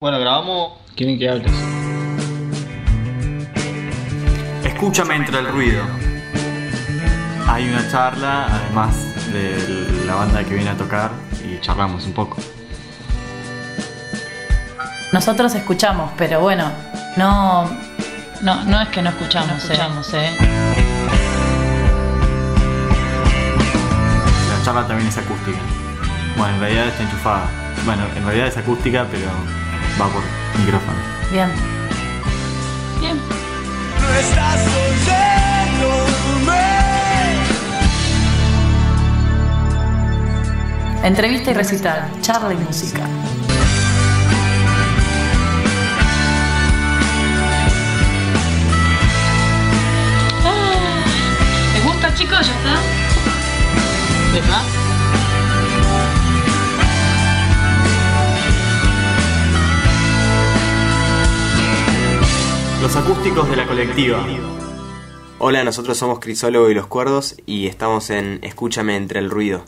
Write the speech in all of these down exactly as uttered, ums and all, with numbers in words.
Bueno, grabamos. ¿Quieren que hables? Escúchame entre el ruido. Hay una charla, además de la banda que viene a tocar, y charlamos un poco. Nosotros escuchamos, pero bueno, no, no, no es que no escuchamos, no escuchamos, eh. eh. La charla también es acústica. Bueno, en realidad está enchufada. Bueno, en realidad es acústica, pero va por micrófono. Bien. Bien. No estás oyéndome. Entrevista y recital, charla y música. ¿Les gusta, chicos? ¿Ya está? ¿Deja? Los acústicos de la colectiva. Hola, nosotros somos Crisólogo y Los Cuerdos y estamos en Escúchame entre el ruido.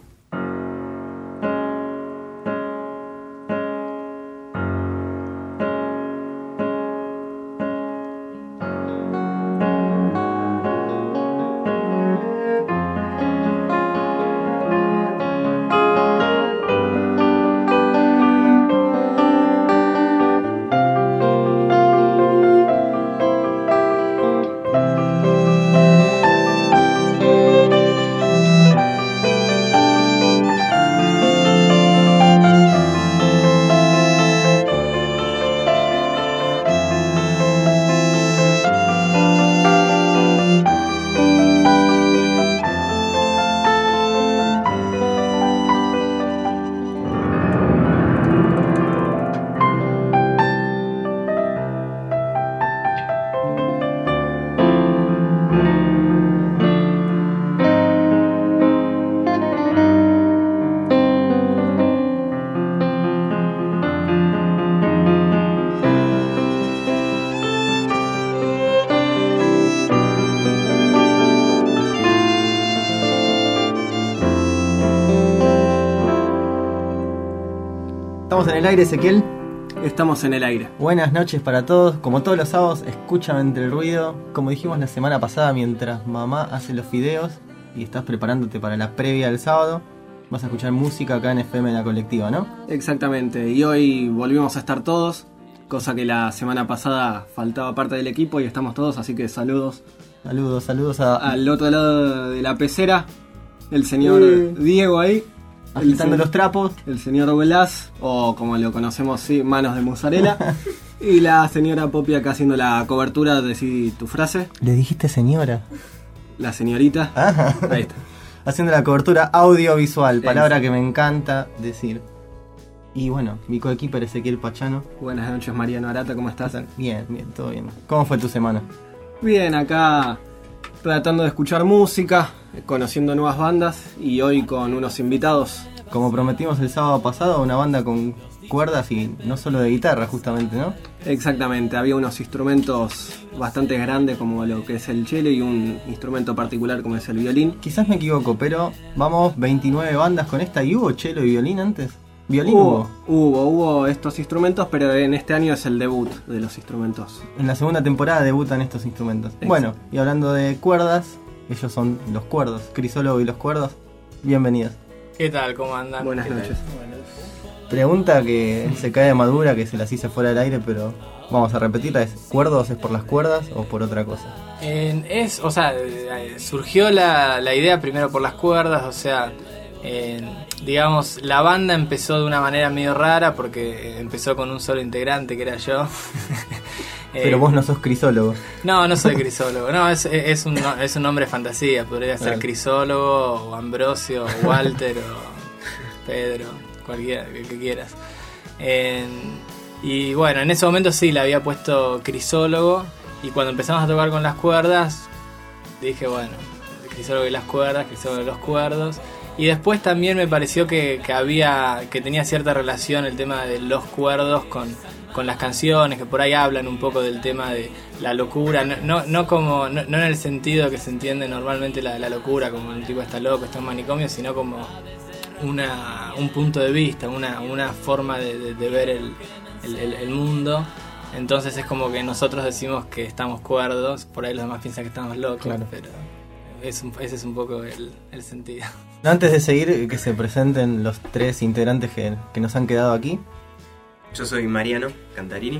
¿Estamos en el aire, Ezequiel? Estamos en el aire. Buenas noches para todos. Como todos los sábados, escúchame entre el ruido. Como dijimos la semana pasada, mientras mamá hace los fideos y estás preparándote para la previa del sábado, vas a escuchar música acá en F M en la colectiva, ¿no? Exactamente. Y hoy volvimos a estar todos, cosa que la semana pasada faltaba parte del equipo y estamos todos, así que saludos. Saludos, saludos a... Al otro lado de la pecera, el señor Sí. Diego ahí. agitando el, los trapos. El señor Blas, o como lo conocemos, sí, manos de mozzarella. Y la señora Popi acá haciendo la cobertura, decí tu frase. Le dijiste señora. La señorita. Ajá. Ahí está. Haciendo la cobertura audiovisual, palabra que me encanta decir. Y bueno, mi coequiper Ezequiel Pachano. Buenas noches, Mariano Arata, ¿cómo estás? Bien, bien, todo bien. ¿Cómo fue tu semana? Bien, acá tratando de escuchar música, conociendo nuevas bandas y hoy con unos invitados. Como prometimos el sábado pasado, una banda con cuerdas y no solo de guitarra, justamente, ¿no? Exactamente, había unos instrumentos bastante grandes como lo que es el cello y un instrumento particular como es el violín. Quizás me equivoco, pero vamos veintinueve bandas con esta. ¿Y hubo cello y violín antes? ¿Violín Hubo, hubo? hubo, hubo estos instrumentos, pero en este año es el debut de los instrumentos. En la segunda temporada debutan estos instrumentos. Exacto. Bueno, y hablando de cuerdas, ellos son Los Cuerdos, Crisólogo y Los Cuerdos. Bienvenidos. ¿Qué tal? ¿Cómo andan? Buenas ¿Qué tal? noches. Pregunta que se cae de madura, que se las hice fuera del aire, pero vamos a repetirla. ¿Es cuerdos es por las cuerdas o por otra cosa? Eh, es, o sea, eh, surgió la, la idea primero por las cuerdas, o sea, eh, digamos, la banda empezó de una manera medio rara porque empezó con un solo integrante que era yo. Eh, Pero vos no sos crisólogo. No, no soy crisólogo, no, es, es, un, es un nombre de fantasía, podría ser Claro. Crisólogo, o Ambrosio, o Walter, o Pedro, cualquiera, el que quieras. Eh, y bueno, en ese momento sí, le había puesto Crisólogo, y cuando empezamos a tocar con las cuerdas, dije, bueno, Crisólogo y las cuerdas, Crisólogo y los cuerdos. Y después también me pareció que, que había, que tenía cierta relación el tema de los cuerdos con, con las canciones, que por ahí hablan un poco del tema de la locura, no, no, no como, no, no en el sentido que se entiende normalmente la, la locura, como el tipo está loco, está en manicomio, sino como una, un punto de vista, una, una forma de, de, de ver el, el, el, el mundo. Entonces es como que nosotros decimos que estamos cuerdos, por ahí los demás piensan que estamos locos, Claro. pero es un, ese es un poco el, el sentido. Antes de seguir, que se presenten los tres integrantes que, que nos han quedado aquí. Yo soy Mariano Cantarini.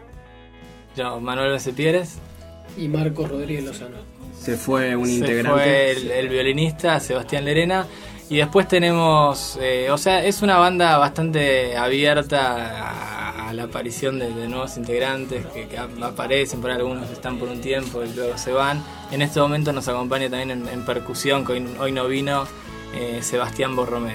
Yo, Manuel Besepieres. Y Marcos Rodríguez Lozano. Se fue un Se integrante. fue el, el violinista Sebastián Lerena. Y después tenemos, eh, o sea, es una banda bastante abierta a, a la aparición de, de nuevos integrantes que, que aparecen, por ahí algunos están por un tiempo y luego se van. En este momento nos acompaña también en, en percusión, que hoy, hoy no vino, eh, Sebastián Borromeo.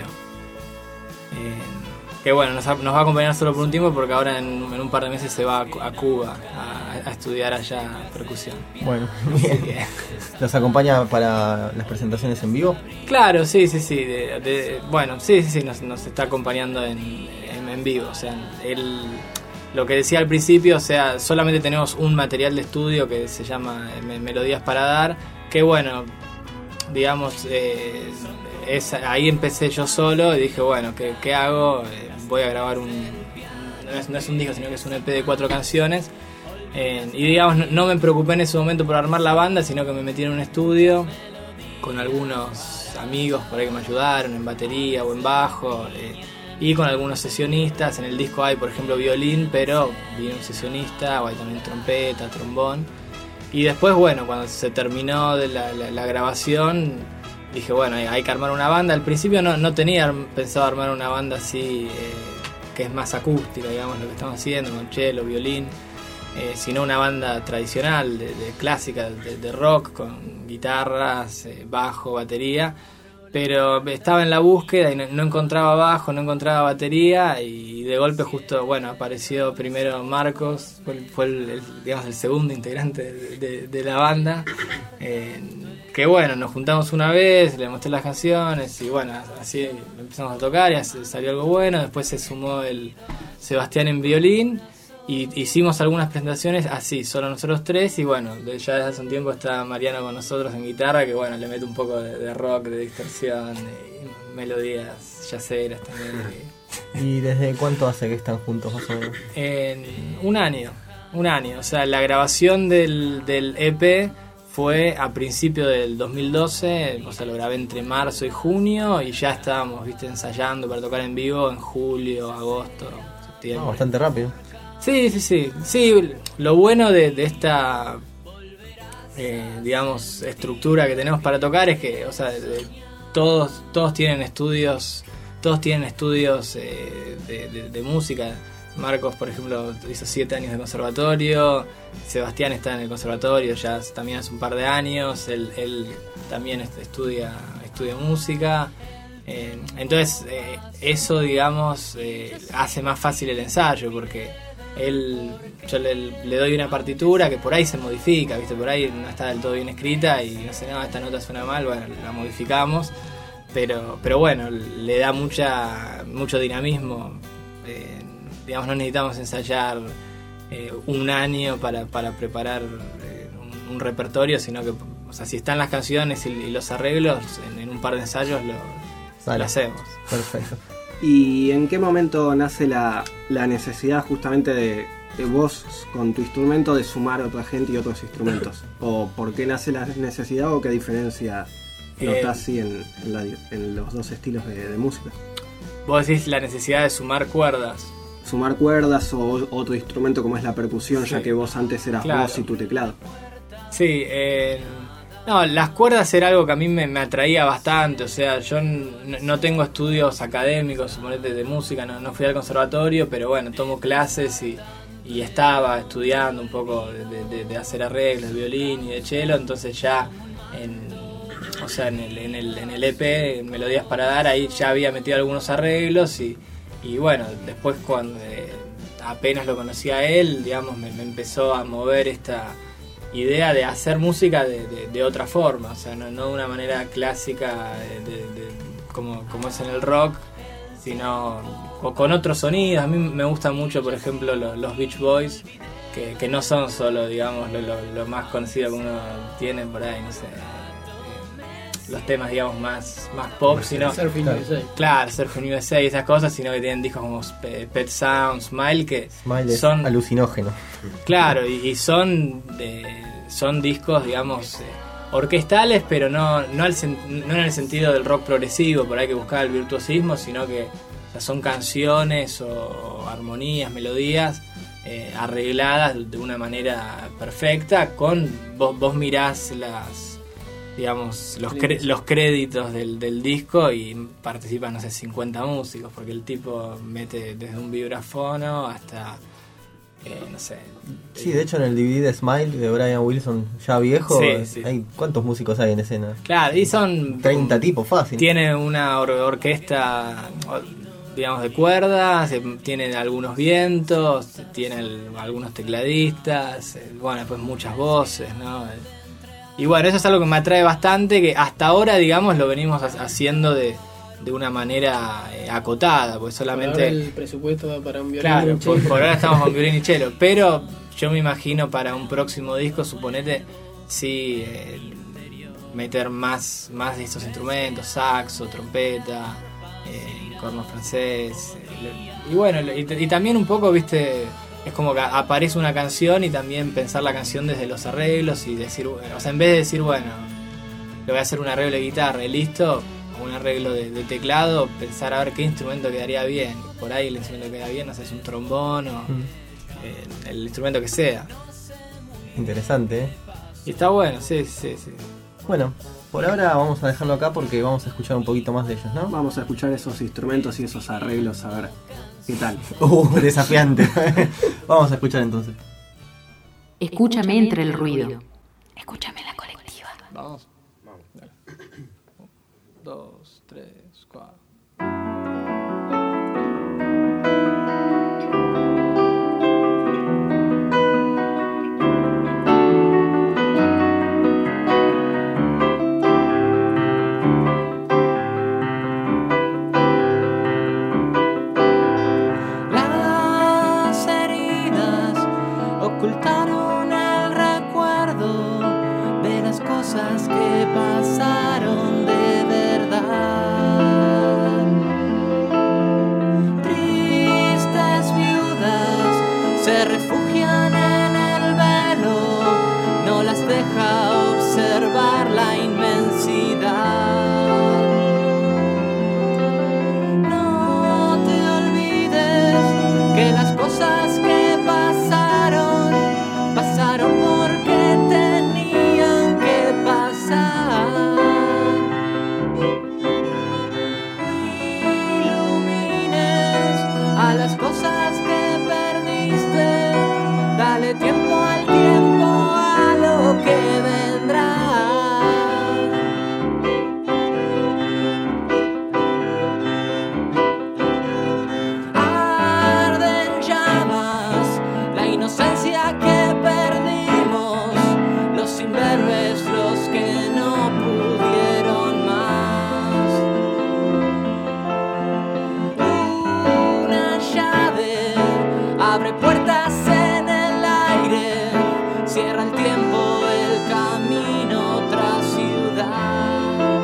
Eh, que bueno, nos, nos va a acompañar solo por un tiempo porque ahora en, en un par de meses se va a, a Cuba a, a estudiar allá percusión. Bueno, Así bien. que... ¿Los acompaña para las presentaciones en vivo? Claro, sí, sí, sí. De, de, bueno, sí, sí, sí, nos, nos está acompañando en, en, en vivo. O sea, él, lo que decía al principio, o sea, solamente tenemos un material de estudio que se llama Melodías para Dar, que bueno, digamos, eh, es, ahí empecé yo solo y dije, bueno, ¿qué, qué hago? Eh, voy a grabar un... No es, no es un disco, sino que es un E P de cuatro canciones. Eh, y digamos, no, no me preocupé en ese momento por armar la banda, sino que me metí en un estudio con algunos amigos por ahí que me ayudaron en batería o en bajo, eh, y con algunos sesionistas. En el disco hay, por ejemplo, violín, pero viene un sesionista, o hay también trompeta, trombón. Y después, bueno, cuando se terminó de la, la, la grabación, dije, bueno, hay, hay que armar una banda. Al principio no, no tenía pensado armar una banda así, eh, que es más acústica, digamos, lo que estamos haciendo, con cello, violín. Eh, sino una banda tradicional, de, de clásica, de, de rock, con guitarras, eh, bajo, batería. Pero estaba en la búsqueda y no, no encontraba bajo, no encontraba batería, y de golpe justo, bueno, apareció primero Marcos, fue, fue el, el, digamos, el segundo integrante de, de, de la banda. Eh, que bueno, nos juntamos una vez, le mostré las canciones y bueno, así empezamos a tocar y así salió algo bueno. Después se sumó el Sebastián en violín. Y hicimos algunas presentaciones así, solo nosotros tres, y bueno, de, ya desde hace un tiempo está Mariano con nosotros en guitarra, que bueno, le mete un poco de, de rock, de distorsión, de melodías yaceras también. ¿Y desde cuánto hace que están juntos más o menos? En un año, un año, o sea, la grabación del, del E P fue a principio del dos mil doce, o sea, lo grabé entre marzo y junio, y ya estábamos, viste, ensayando para tocar en vivo en julio, agosto, septiembre. Ah, bastante rápido. Sí, sí, sí. Sí, lo bueno de, de esta, eh, digamos, estructura que tenemos para tocar es que, o sea, de, todos, todos tienen estudios, todos tienen estudios eh, de, de, de música. Marcos, por ejemplo, hizo siete años de conservatorio. Sebastián está en el conservatorio ya también hace un par de años. Él, él también estudia, estudia música. Eh, entonces, eh, eso, digamos, eh, hace más fácil el ensayo porque él, yo le, le doy una partitura que por ahí se modifica, ¿viste? Por ahí no está del todo bien escrita y no sé, no, esta nota suena mal, bueno, la modificamos, pero, pero bueno, le da mucha mucho dinamismo. Eh, digamos, no necesitamos ensayar eh, un año para, para preparar eh, un, un repertorio, sino que, o sea, si están las canciones y, y los arreglos, en, en un par de ensayos lo, lo hacemos. Perfecto. ¿Y en qué momento nace la, la necesidad justamente de, de vos con tu instrumento de sumar a otra gente y otros instrumentos? ¿O por qué nace la necesidad o qué diferencia notás eh, en, en, la, en los dos estilos de, de música? Vos decís la necesidad de sumar cuerdas. Sumar cuerdas o otro instrumento como es la percusión, sí, ya que vos antes eras claro. vos y tu teclado. Sí, eh... No, las cuerdas era algo que a mí me, me atraía bastante, o sea, yo n- no tengo estudios académicos, suponete, de música, no, no fui al conservatorio, pero bueno, tomo clases y, y estaba estudiando un poco de, de, de hacer arreglos de violín y de cello, entonces ya, en, o sea, en el, en, el, en el E P, en Melodías para Dar, ahí ya había metido algunos arreglos y, y bueno, después cuando eh, apenas lo conocí a él, digamos, me, me empezó a mover esta idea de hacer música de, de, de otra forma, o sea, no, no de una manera clásica de, de, de, como, como es en el rock, sino o con otros sonidos. A mí me gustan mucho, por ejemplo, los, los Beach Boys, que, que no son solo, digamos, lo, lo, lo más conocido que uno tiene por ahí, no sé, los temas, digamos, más, más pop, sino... Surfing Claro. U S A. Claro, Surfing U S A y esas cosas, sino que tienen discos como Pe- Pet Sounds, Smile, que Smile es son... alucinógeno. Claro, y, y son, eh, son discos, digamos, eh, orquestales, pero no, no, al sen- no en el sentido del rock progresivo, por ahí que buscar el virtuosismo, sino que o sea, son canciones o, o armonías, melodías eh, arregladas de una manera perfecta, con vos, vos mirás las, digamos, los, cre- los créditos del, del disco y participan, no sé, cincuenta músicos, porque el tipo mete desde un vibrafono hasta... Eh, no sé. Sí, de hecho en el D V D de Smile de Brian Wilson, ya viejo, Sí, sí. hay ¿cuántos músicos hay en escena? Claro, y son... treinta tipos, fácil. Tiene una or- orquesta, o- digamos, de cuerdas, eh, tienen algunos vientos, tienen el- algunos tecladistas, eh, bueno, después muchas voces, ¿no? Eh, Y bueno, eso es algo que me atrae bastante, que hasta ahora, digamos, lo venimos ha- haciendo de, de una manera eh, acotada, pues Por ahora solamente... el presupuesto va para un violín y Claro, un por, cello. por ahora estamos con violín y cello, pero yo me imagino para un próximo disco, suponete, sí, eh, meter más, más de estos instrumentos, saxo, trompeta, eh, corno francés, eh, y bueno, y, y también un poco, viste, es como que aparece una canción y también pensar la canción desde los arreglos y decir, bueno, o sea, en vez de decir, bueno, le voy a hacer un arreglo de guitarra y listo, o un arreglo de, de teclado, pensar a ver qué instrumento quedaría bien. Por ahí el instrumento que queda bien, no sé, es un trombón o Mm. eh, el instrumento que sea. Interesante, ¿eh? Y está bueno, sí, sí, sí. Bueno, por ahora vamos a dejarlo acá porque vamos a escuchar un poquito más de ellos, ¿no? Vamos a escuchar esos instrumentos y esos arreglos, a ver qué tal. Uh, desafiante. Vamos a escuchar entonces. Escúchame entre el ruido. Escúchame la colectiva. Vamos. Vamos. Dale. Un, dos, tres, cuatro. Las heridas ocultaron el recuerdo de las cosas que pasaron de verdad. Tristes viudas se refugian en el velo, no las deja observar la inmensidad. No te olvides que las cosas que pasaron, pasaron porque tenían que pasar. Ilumines a las cosas que perdiste, dale tiempo al tiempo, a lo que vendrá. Arden llamas la inocencia que perdimos, los imberbes, los que no pudieron más. Una llave abre puertas en el aire, cierra el tiempo, el camino, otra ciudad.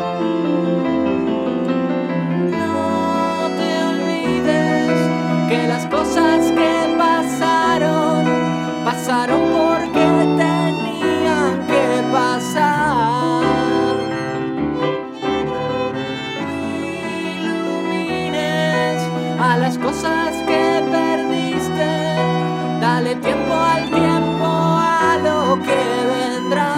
No te olvides que las cosas que pasaron, pasaron porque tenían que pasar. Ilumines a las cosas que perdiste, dale tiempo al tiempo, a lo que vendrá.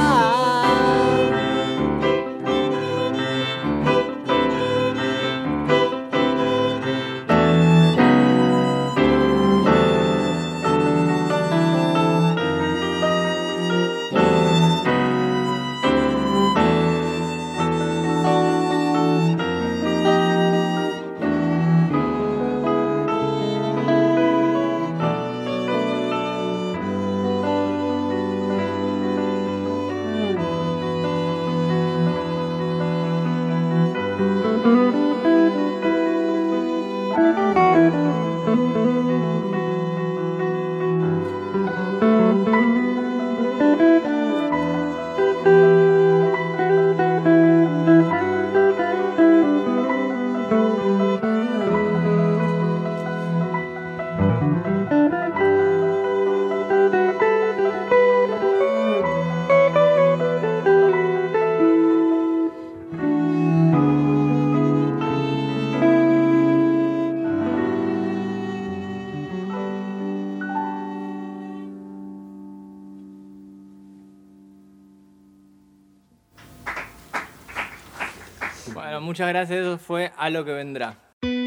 Bueno, muchas gracias, eso fue A lo que vendrá.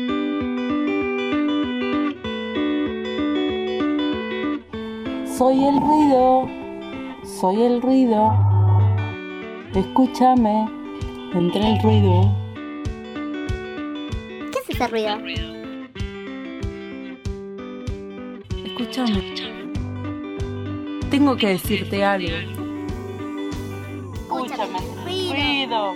Soy el ruido, soy el ruido. Escúchame, entre el ruido. ¿Qué es ese ruido? Escúchame. Tengo que decirte algo. Escúchame, ruido.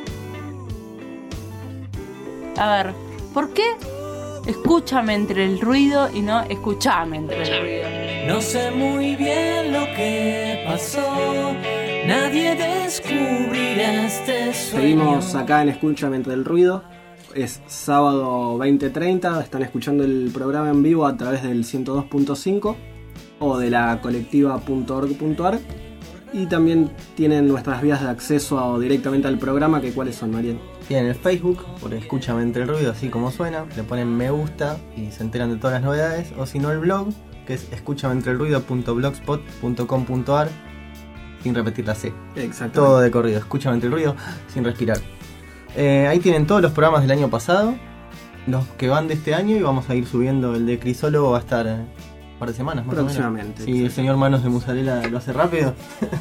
A ver, ¿por qué escúchame entre el ruido y no escuchame entre el ruido? No sé muy bien lo que pasó, nadie descubrirá este sueño. Seguimos acá en Escúchame entre el ruido. Es sábado veinte treinta, están escuchando el programa en vivo a través del ciento dos punto cinco o de la colectiva punto org punto ar. Y también tienen nuestras vías de acceso directamente al programa, que ¿cuáles son, Mariel? Tienen el Facebook, por Escúchame entre el ruido, así como suena, le ponen me gusta y se enteran de todas las novedades, o si no el blog, que es escúchame entre el ruido punto blogspot punto com punto ar, sin repetir la C. Exacto. Todo de corrido, escúchame entre el ruido, sin respirar. Eh, ahí tienen todos los programas del año pasado, los que van de este año, y vamos a ir subiendo. El de Crisólogo va a estar un par de semanas más próximamente. O menos. Si el señor Manos de Musarela lo hace rápido.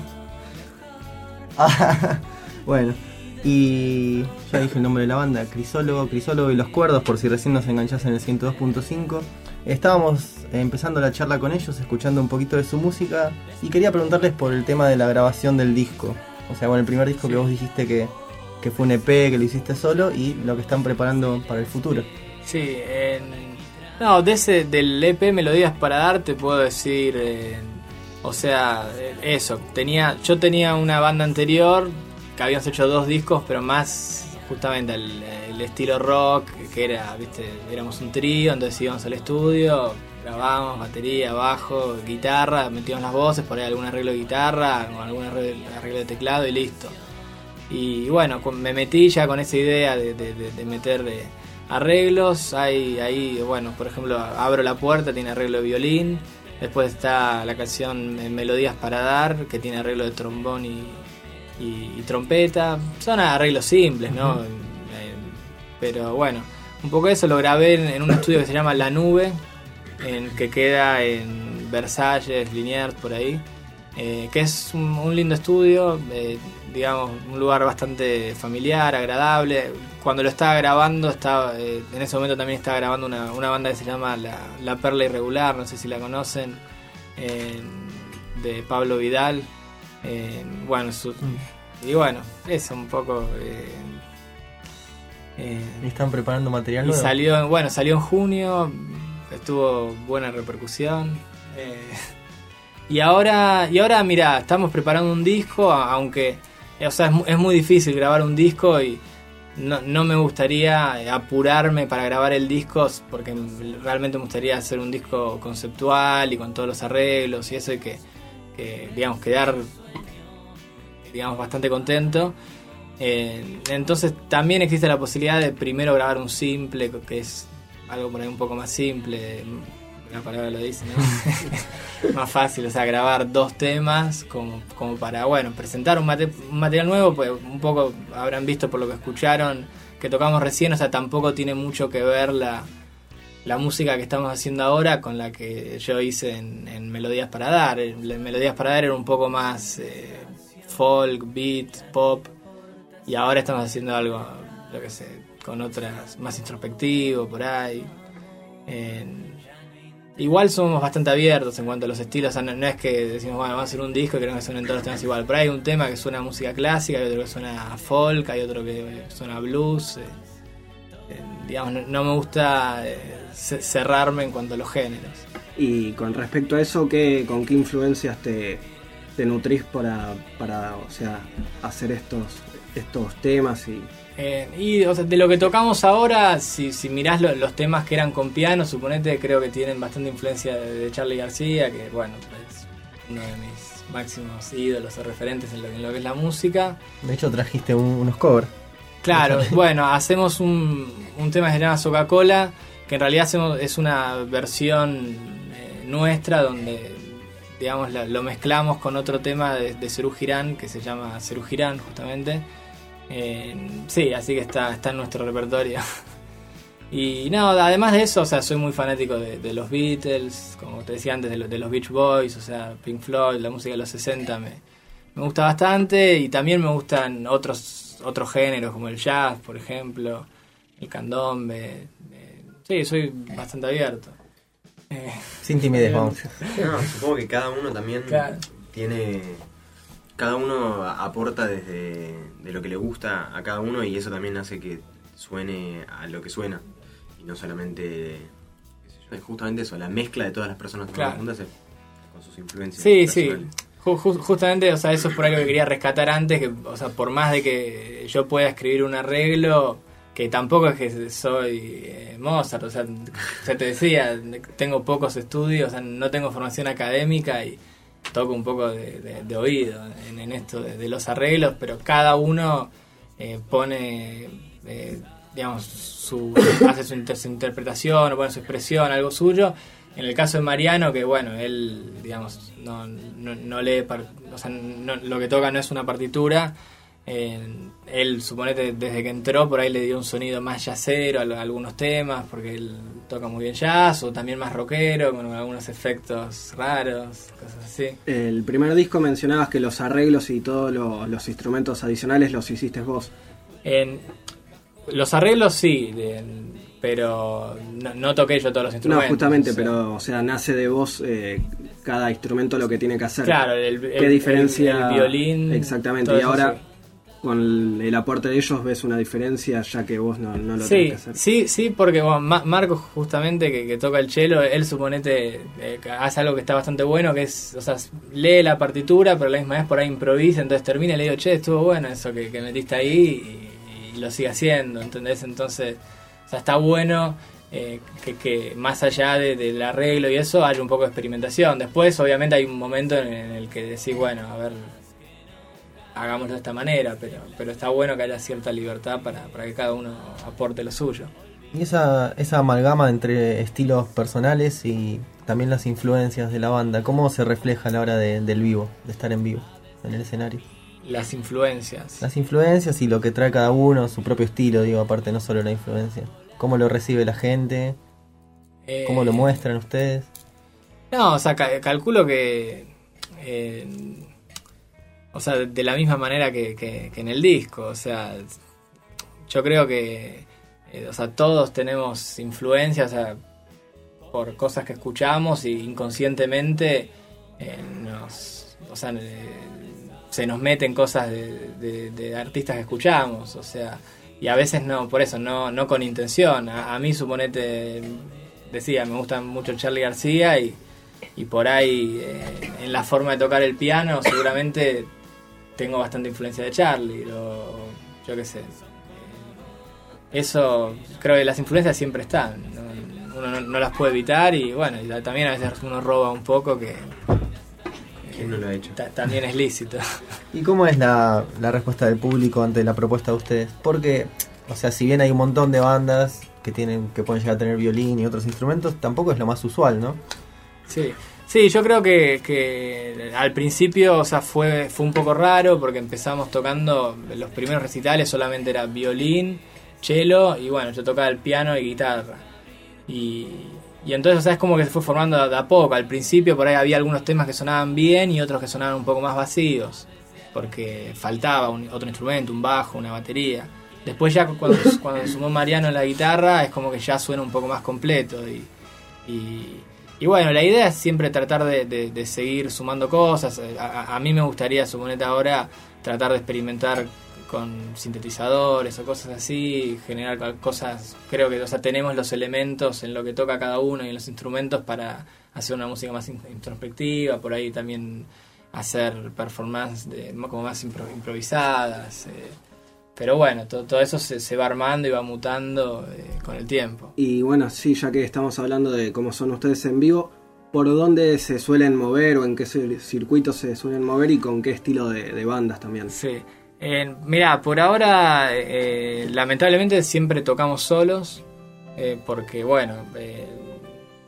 Ah, bueno, y ya dije el nombre de la banda, Crisólogo, Crisólogo y los Cuerdos, por si recién nos enganchás en el ciento dos punto cinco. Estábamos empezando la charla con ellos, escuchando un poquito de su música, y quería preguntarles por el tema de la grabación del disco. O sea, bueno, el primer disco que vos dijiste que, que fue un E P, que lo hiciste solo, y lo que están preparando para el futuro. Sí, en... no, de ese, del E P Melodías para Dar te puedo decir, eh, o sea, eso, tenía, yo tenía una banda anterior, que habíamos hecho dos discos, pero más justamente el, el estilo rock, que era, viste, éramos un trío, entonces íbamos al estudio, grabábamos batería, bajo, guitarra, metíamos las voces, por ahí algún arreglo de guitarra, o algún arreglo, arreglo de teclado y listo. Y bueno, me metí ya con esa idea de, de, de, de meter de arreglos. Hay ahí, bueno, por ejemplo, Abro la Puerta, tiene arreglo de violín. Después está la canción Melodías para Dar, que tiene arreglo de trombón y, y, y trompeta. Son arreglos simples, ¿no? Uh-huh. Eh, pero bueno, un poco eso lo grabé en, en un estudio que se llama La Nube, en, que queda en Versalles, Liniers, por ahí. Eh, que es un, un lindo estudio, eh, digamos, un lugar bastante familiar, agradable. Cuando lo estaba grabando, estaba, eh, en ese momento también estaba grabando una, una banda que se llama La, La Perla Irregular, no sé si la conocen, eh, de Pablo Vidal. Eh, bueno, su, y bueno, eso un poco. Eh, eh, ¿Están preparando material y nuevo? Salió, bueno, salió en junio, estuvo buena repercusión. Eh, Y ahora, y ahora mirá, estamos preparando un disco, aunque o sea, es, es muy difícil grabar un disco y no, no me gustaría apurarme para grabar el disco, porque realmente me gustaría hacer un disco conceptual y con todos los arreglos y eso, y que, que digamos, quedar digamos bastante contento. Eh, entonces también existe la posibilidad de primero grabar un simple, que es algo por ahí un poco más simple. La palabra lo dice, ¿no? Más fácil, o sea, grabar dos temas como, como para, bueno, presentar un, mate, un material nuevo, pues un poco habrán visto por lo que escucharon que tocamos recién, o sea, tampoco tiene mucho que ver la, la música que estamos haciendo ahora con la que yo hice en, en Melodías para Dar. En Melodías para Dar era un poco más eh, folk, beat, pop, y ahora estamos haciendo algo, lo que sé, con otras, más introspectivo, por ahí. En, Igual somos bastante abiertos en cuanto a los estilos, o sea, no, no es que decimos, bueno, vamos a hacer un disco y queremos que suenen todos los temas igual. Pero hay un tema que suena a música clásica, hay otro que suena a folk, hay otro que suena a blues. Eh, eh, digamos, no, no me gusta eh, cerrarme en cuanto a los géneros. Y con respecto a eso, ¿qué, ¿con qué influencias te, te nutrís para, para o sea, hacer estos, estos temas? Y Eh, y o sea, de lo que tocamos ahora, si, si mirás lo, los temas que eran con piano, suponete, creo que tienen bastante influencia de, de Charly García, que bueno, es uno de mis máximos ídolos o referentes en lo, en lo que es la música. De hecho trajiste un, unos covers. Claro, bueno, hacemos un, un tema que se llama Coca-Cola, que en realidad hacemos, es una versión eh, nuestra, donde digamos la, lo mezclamos con otro tema de, de Serú Girán, que se llama Serú Girán justamente. Eh, sí, así que está, está en nuestro repertorio. Y no, además de eso, o sea, soy muy fanático de, de los Beatles, como te decía antes, de, lo, de los Beach Boys, o sea, Pink Floyd, la música de los sesenta me, me gusta bastante, y también me gustan otros otros géneros como el jazz, por ejemplo, el candombe. Eh, sí, soy bastante abierto. Eh, Sin timidez, vamos. No, supongo que cada uno también claro. tiene... Cada uno aporta desde de lo que le gusta a cada uno, y eso también hace que suene a lo que suena. Y no solamente, qué sé yo, es justamente eso, la mezcla de todas las personas que claro. están juntas con sus influencias. Sí, personales. sí. Just, justamente, o sea, eso es por algo que quería rescatar antes, que, o sea, por más de que yo pueda escribir un arreglo, que tampoco es que soy eh, Mozart, o sea, ya te decía, tengo pocos estudios, o sea, no tengo formación académica y toco un poco de, de, de oído en, en esto de, de los arreglos, pero cada uno eh, pone, eh, digamos, su, hace su, inter, su interpretación o pone su expresión, algo suyo. En el caso de Mariano, que bueno, él, digamos, no, no, no lee, par, o sea, no, lo que toca no es una partitura. Eh, él, suponete, desde que entró, por ahí le dio un sonido más jazzero a, a algunos temas, porque él toca muy bien jazz, o también más rockero, con algunos efectos raros, cosas así. El primer disco mencionabas que los arreglos y todos lo, los instrumentos adicionales los hiciste vos. En, los arreglos sí, de, pero no, no toqué yo todos los instrumentos. No, justamente, o sea, pero o sea, nace de vos eh, cada instrumento lo que tiene que hacer. Claro, el, ¿Qué el, diferencia? El, el violín. Exactamente, y ahora sí, con el aporte de ellos ves una diferencia, ya que vos no, no lo sí, tenés que hacer. Sí, sí, porque bueno, Marco justamente que, que toca el cello, él suponete eh, hace algo que está bastante bueno, que es, o sea, lee la partitura, pero a la misma vez por ahí improvisa, entonces termina y le digo, che, estuvo bueno eso que, que metiste ahí, y, y lo sigue haciendo, ¿entendés? Entonces, o sea, está bueno eh, que, que más allá de, del arreglo y eso, haya un poco de experimentación. Después, obviamente, hay un momento en el que decís, bueno, a ver, hagámoslo de esta manera, pero, pero está bueno que haya cierta libertad para, para que cada uno aporte lo suyo. Y esa, esa amalgama entre estilos personales y también las influencias de la banda, ¿cómo se refleja a la hora de, del vivo, de estar en vivo, en el escenario? Las influencias. Las influencias y lo que trae cada uno, su propio estilo, digo, aparte no solo la influencia. ¿Cómo lo recibe la gente? Eh, ¿Cómo lo muestran ustedes? No, o sea, ca- calculo que... Eh, o sea, de la misma manera que, que, que en el disco. O sea, yo creo que eh, o sea, todos tenemos influencia, o sea, por cosas que escuchamos y inconscientemente eh, nos, o sea, eh, se nos meten cosas de, de, de artistas que escuchamos, o sea, y a veces no, por eso, no, no con intención. A, a mí, suponete, decía, me gusta mucho Charly García y, y por ahí eh, en la forma de tocar el piano seguramente tengo bastante influencia de Charly, o yo qué sé. Eso, creo que las influencias siempre están, ¿no? Uno no, no las puede evitar y bueno, y también a veces uno roba un poco que, ¿Quién no lo ha hecho? ta, también es lícito. ¿Y cómo es la, la respuesta del público ante la propuesta de ustedes? Porque, o sea, si bien hay un montón de bandas que tienen que pueden llegar a tener violín y otros instrumentos, tampoco es lo más usual, ¿no? Sí. Sí, yo creo que, que al principio, o sea, fue, fue un poco raro porque empezamos tocando, los primeros recitales solamente era violín, cello y bueno, yo tocaba el piano y guitarra. Y, y entonces, o sea, es como que se fue formando de a poco. Al principio por ahí había algunos temas que sonaban bien y otros que sonaban un poco más vacíos porque faltaba un, otro instrumento, un bajo, una batería. Después ya cuando, cuando se sumó Mariano en la guitarra es como que ya suena un poco más completo y... y Y bueno, la idea es siempre tratar de, de, de seguir sumando cosas. A, a mí me gustaría, suponete ahora, tratar de experimentar con sintetizadores o cosas así, generar cosas. Creo que, o sea, tenemos los elementos en lo que toca cada uno y en los instrumentos para hacer una música más introspectiva, por ahí también hacer performances de, como más impro, improvisadas. Eh. Pero bueno, todo, todo eso se, se va armando y va mutando eh, con el tiempo. Y bueno, sí, ya que estamos hablando de cómo son ustedes en vivo, ¿por dónde se suelen mover o en qué circuitos se suelen mover y con qué estilo de, de bandas también? Sí, eh, mira, por ahora eh, lamentablemente siempre tocamos solos, eh, porque bueno, eh,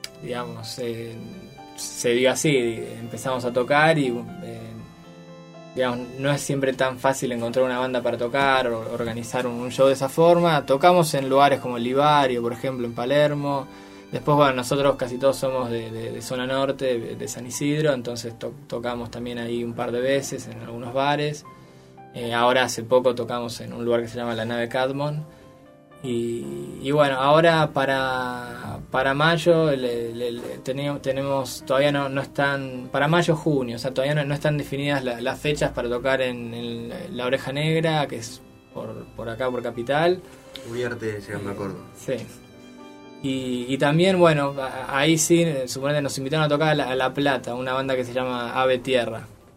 digamos, eh, se dio así, empezamos a tocar y... Eh, digamos, no es siempre tan fácil encontrar una banda para tocar o organizar un show de esa forma. Tocamos en lugares como el Livario, por ejemplo, en Palermo. Después, bueno, nosotros casi todos somos de, de, de zona norte, de, de San Isidro, entonces to- tocamos también ahí un par de veces en algunos bares. Eh, ahora hace poco tocamos en un lugar que se llama La Nave Cadmon. Y, y bueno, ahora para, para mayo le, le, le, tenemos, tenemos, todavía no, no están, para mayo, junio, o sea, todavía no, no están definidas la, las fechas para tocar en, en La Oreja Negra, que es por, por acá, por Capital. Uriarte, si me acuerdo. Sí. Y, y también, bueno, ahí sí, suponete, nos invitaron a tocar a La, a La Plata, una banda que se llama Ave Tierra.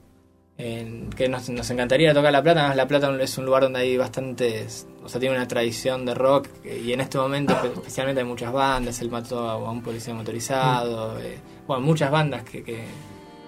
En, que nos, nos encantaría tocar La Plata. Además, La Plata es un lugar donde hay bastantes, o sea, tiene una tradición de rock, y en este momento especialmente hay muchas bandas. Él mató a un policía motorizado, eh, bueno, muchas bandas que, que, eh,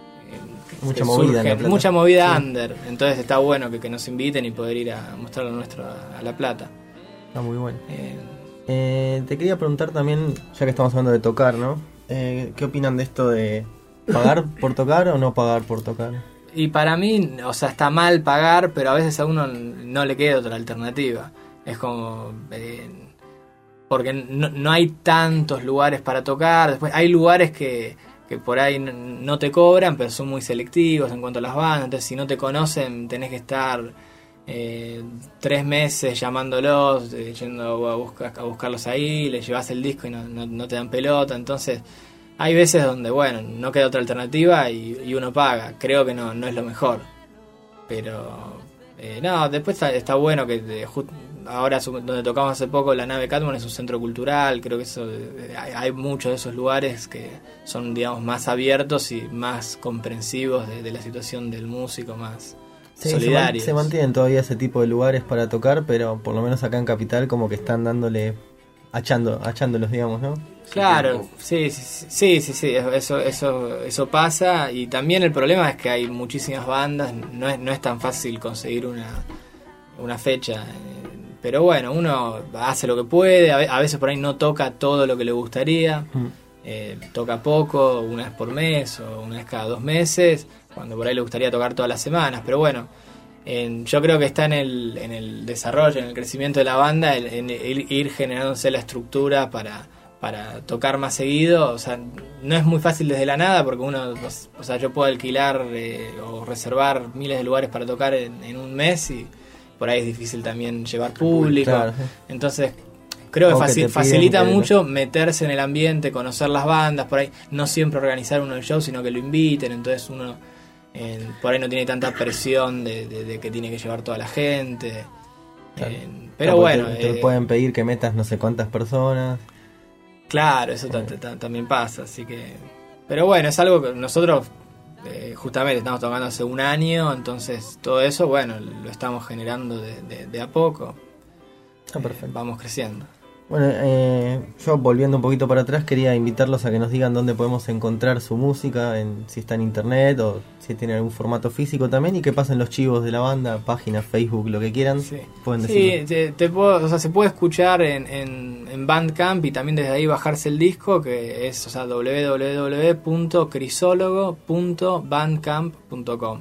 que mucha que movida surgen, en La Plata. mucha movida Sí. under. Entonces está bueno que, que nos inviten y poder ir a mostrar lo nuestro a, a La Plata. Está muy bueno. Eh, Eh, te quería preguntar también, ya que estamos hablando de tocar, ¿no? Eh, ¿Qué opinan de esto de pagar por tocar o no pagar por tocar? Y para mí, o sea, está mal pagar, pero a veces a uno no le queda otra alternativa. Es como... Eh, porque no, no hay tantos lugares para tocar. Después hay lugares que, que por ahí no te cobran, pero son muy selectivos en cuanto a las bandas. Entonces, si no te conocen, tenés que estar eh, tres meses llamándolos, eh, yendo a, buscar, a buscarlos ahí, les llevas el disco y no, no, no te dan pelota. Entonces... hay veces donde, bueno, no queda otra alternativa y, y uno paga. Creo que no, no es lo mejor. Pero, eh, no, después está, está bueno que de, just, ahora donde tocamos hace poco, La Nave Cadmon es un centro cultural. Creo que eso eh, hay, hay muchos de esos lugares que son, digamos, más abiertos y más comprensivos de, de la situación del músico, más Sí, solidarios. Se, man, se mantienen todavía ese tipo de lugares para tocar, pero por lo menos acá en Capital como que están dándole, achando, achándolos, digamos, ¿no? Claro, sí, sí, sí, sí, sí, eso, eso, eso pasa. Y también el problema es que hay muchísimas bandas, no es, no es tan fácil conseguir una, una fecha. Pero bueno, uno hace lo que puede, a veces por ahí no toca todo lo que le gustaría, mm. eh, toca poco, una vez por mes o una vez cada dos meses, cuando por ahí le gustaría tocar todas las semanas. Pero bueno, en, yo creo que está en el, en el desarrollo, en el crecimiento de la banda, en, en ir generándose la estructura para... para tocar más seguido. O sea, no es muy fácil desde la nada, porque uno, o sea, yo puedo alquilar eh, o reservar miles de lugares para tocar en, en un mes, y por ahí es difícil también llevar público. Claro. Entonces creo que, faci- que facilita que mucho meterse en el ambiente, conocer las bandas, por ahí no siempre organizar uno el show, sino que lo inviten. Entonces uno eh, por ahí no tiene tanta presión de, de, de que tiene que llevar toda la gente. Claro. eh, pero claro, bueno, te, te eh, pueden pedir que metas no sé cuántas personas. Claro, eso t- t- también pasa, así que... Pero bueno, es algo que nosotros eh, justamente estamos tocando hace un año, entonces todo eso, bueno, lo estamos generando de, de, de a poco. Ah, perfecto. Eh, vamos creciendo. Bueno, eh, yo volviendo un poquito para atrás, quería invitarlos a que nos digan dónde podemos encontrar su música, en, si está en internet o si tiene algún formato físico también, y que pasen los chivos de la banda, páginas, Facebook, lo que quieran. Sí, pueden decirlo. Sí, te, te puedo, o sea, se puede escuchar en, en, en Bandcamp, y también desde ahí bajarse el disco, que es, o sea, doble u doble u doble u punto crisólogo punto bandcamp punto com.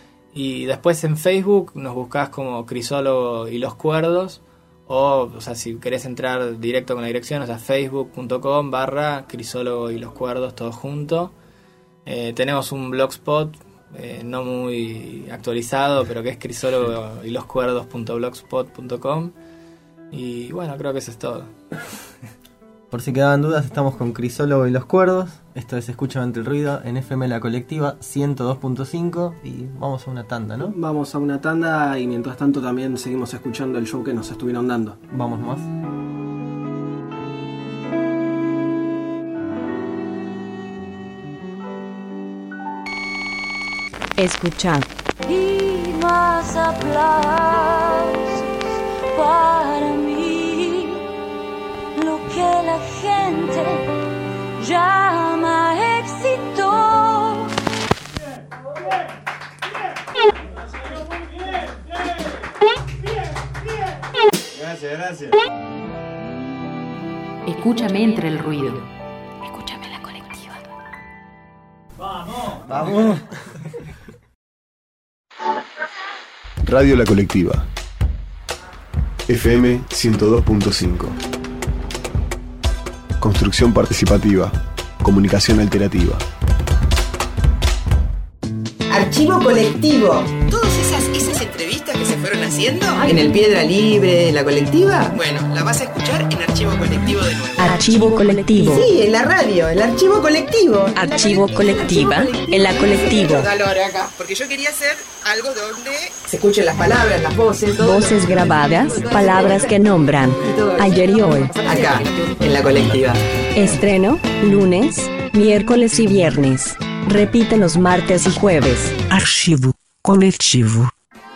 Y después en Facebook nos buscás como Crisólogo y Los Cuerdos. O, o sea, si querés entrar directo con la dirección, o sea, facebook punto com barra Crisólogo y Los Cuerdos, todo junto. Eh, tenemos un blogspot, eh, no muy actualizado, pero que es crisólogo y los cuerdos punto blogspot punto com. Y bueno, creo que eso es todo. Por si quedaban dudas, estamos con Crisólogo y Los Cuerdos. Esto es Escúchame Entre el Ruido en F M La Colectiva ciento dos punto cinco, y vamos a una tanda, ¿no? Vamos a una tanda, y mientras tanto también seguimos escuchando el show que nos estuvieron dando. Vamos más. Escuchad. Y más aplausos para mí, lo que la gente llama éxito. Gracias, gracias. Escúchame Entre el Ruido. Escúchame la colectiva. ¡Vamos! ¡Vamos! Radio La Colectiva. F M ciento dos punto cinco. Construcción participativa. Comunicación alternativa. Archivo colectivo. Todas esas, esas entrevistas que se fueron haciendo En el Piedra Libre, en la colectiva. bueno, la vas a escuchar en Archivo Colectivo de nuevo. Archivo colectivo. Sí, en la radio, el archivo colectivo. Archivo colectiva en la colectiva. Dale ahora acá, porque yo quería hacer algo donde Se escuchen las palabras, las voces, todo. Voces grabadas, palabras que nombran. Ayer y hoy. Acá, en la colectiva. Estreno, lunes, miércoles y viernes. Repite los martes y jueves. Archivo colectivo.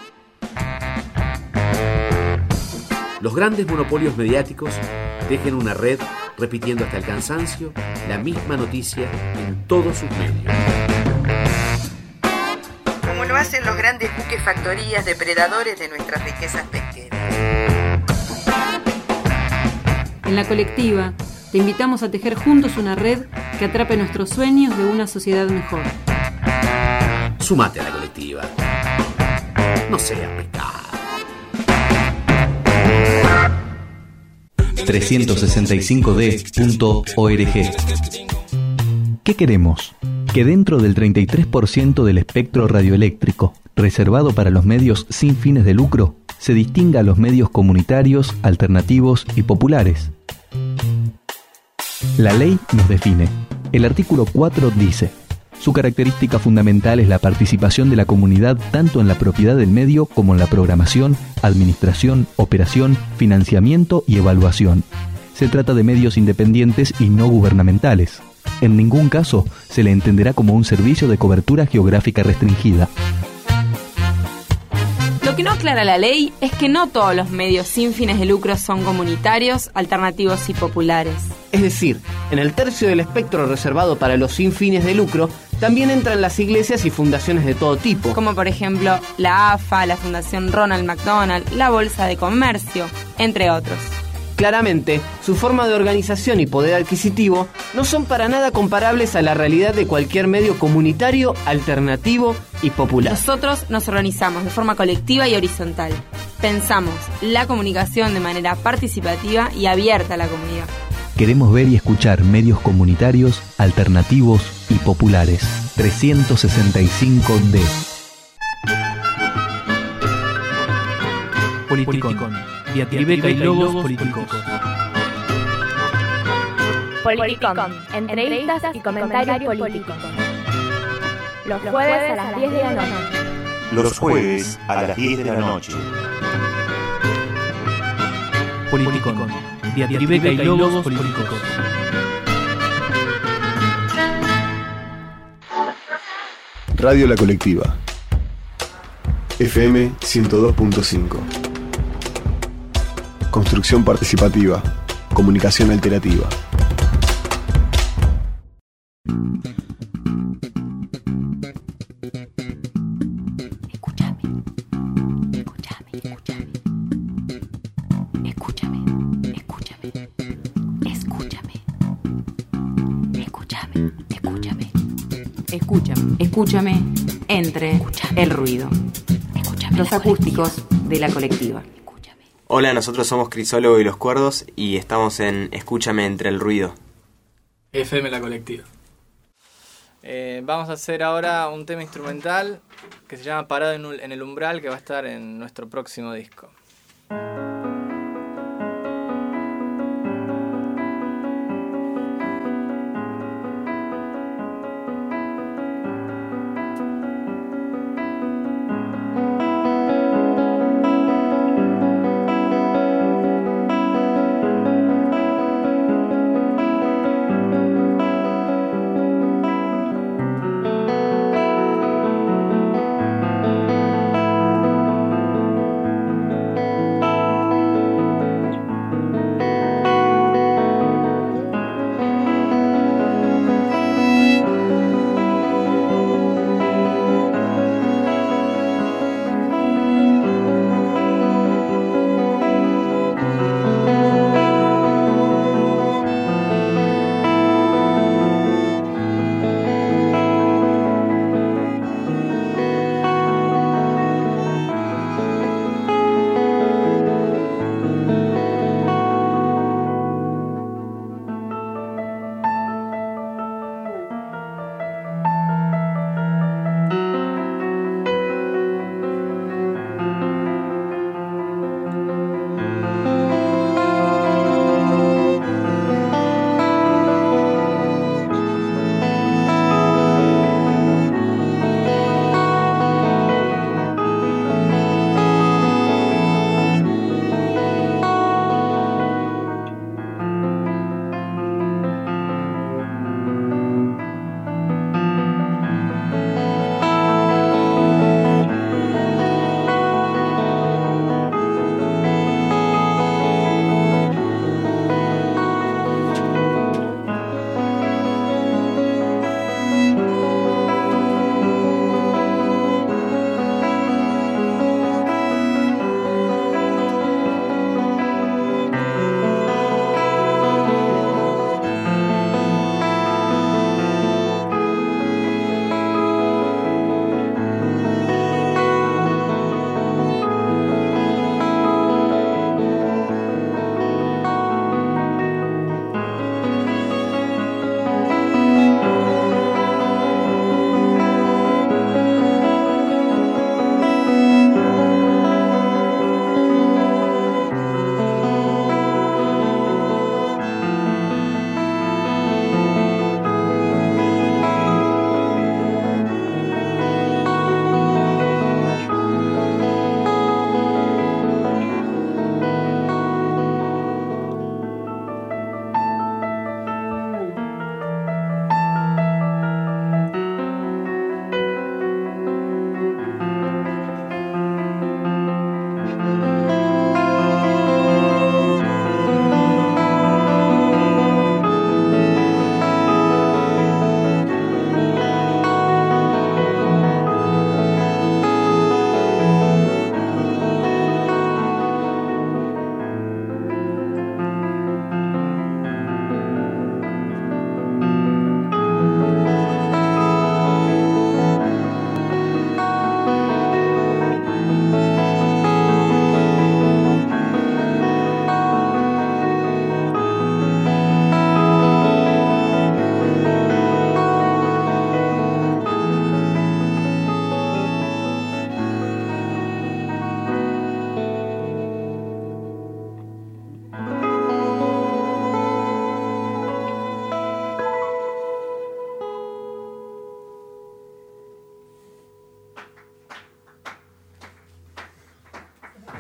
Los grandes monopolios mediáticos tejen una red repitiendo hasta el cansancio la misma noticia en todos sus medios. como lo hacen los grandes buques factorías depredadores de nuestras riquezas pesqueras. En la colectiva, te invitamos a tejer juntos una red que atrape nuestros sueños de una sociedad mejor. Sumate a la colectiva. No seas pescado. trescientos sesenta y cinco d punto org. ¿Qué queremos? Que dentro del treinta y tres por ciento del espectro radioeléctrico reservado para los medios sin fines de lucro, se distinga a los medios comunitarios, alternativos y populares. La ley nos define. El artículo cuatro dice: su característica fundamental es la participación de la comunidad tanto en la propiedad del medio como en la programación, administración, operación, financiamiento y evaluación. Se trata de medios independientes y no gubernamentales. En ningún caso se le entenderá como un servicio de cobertura geográfica restringida. Lo que no aclara la ley es que no todos los medios sin fines de lucro son comunitarios, alternativos y populares. Es decir, en el tercio del espectro reservado para los sin fines de lucro, también entran las iglesias y fundaciones de todo tipo. Como por ejemplo la A F A, la Fundación Ronald McDonald, la Bolsa de Comercio, entre otros. Claramente, su forma de organización y poder adquisitivo no son para nada comparables a la realidad de cualquier medio comunitario, alternativo y popular. Nosotros nos organizamos de forma colectiva y horizontal. Pensamos la comunicación de manera participativa y abierta a la comunidad. Queremos ver y escuchar medios comunitarios, alternativos y populares. trescientos sesenta y cinco D. Politicón. Diatribeca y logos políticos. Politicón. Entrevistas y comentarios políticos. Los jueves a las diez de la noche. Los jueves a las diez de la noche. Politicón. Diatribeca y logos políticos. Radio La Colectiva. F M ciento dos punto cinco. Construcción participativa. Comunicación alternativa. Escúchame. Escúchame, escúchame. Escúchame, escúchame. Escúchame. Escúchame, escúchame. Escúchame, escúchame. Entre el ruido. Escúchame. Los acústicos de la colectiva. Hola, nosotros somos Crisólogo y Los Cuerdos y estamos en Escúchame entre el ruido. F M La Colectiva. Eh, vamos a hacer ahora un tema instrumental que se llama Parado en, en el Umbral, que va a estar en nuestro próximo disco.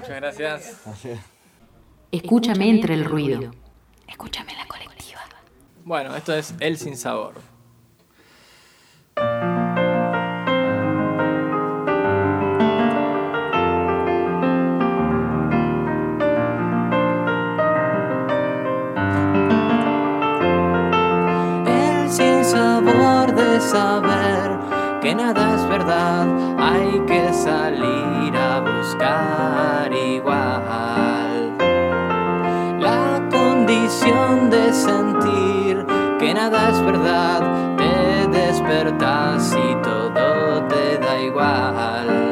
Muchas gracias. Escúchame entre el ruido. Escúchame la colectiva. Bueno, esto es El Sinsabor. El sinsabor de saber que nada es verdad, hay que salir a buscar igual. La condición de sentir que nada es verdad, te despertas y todo te da igual.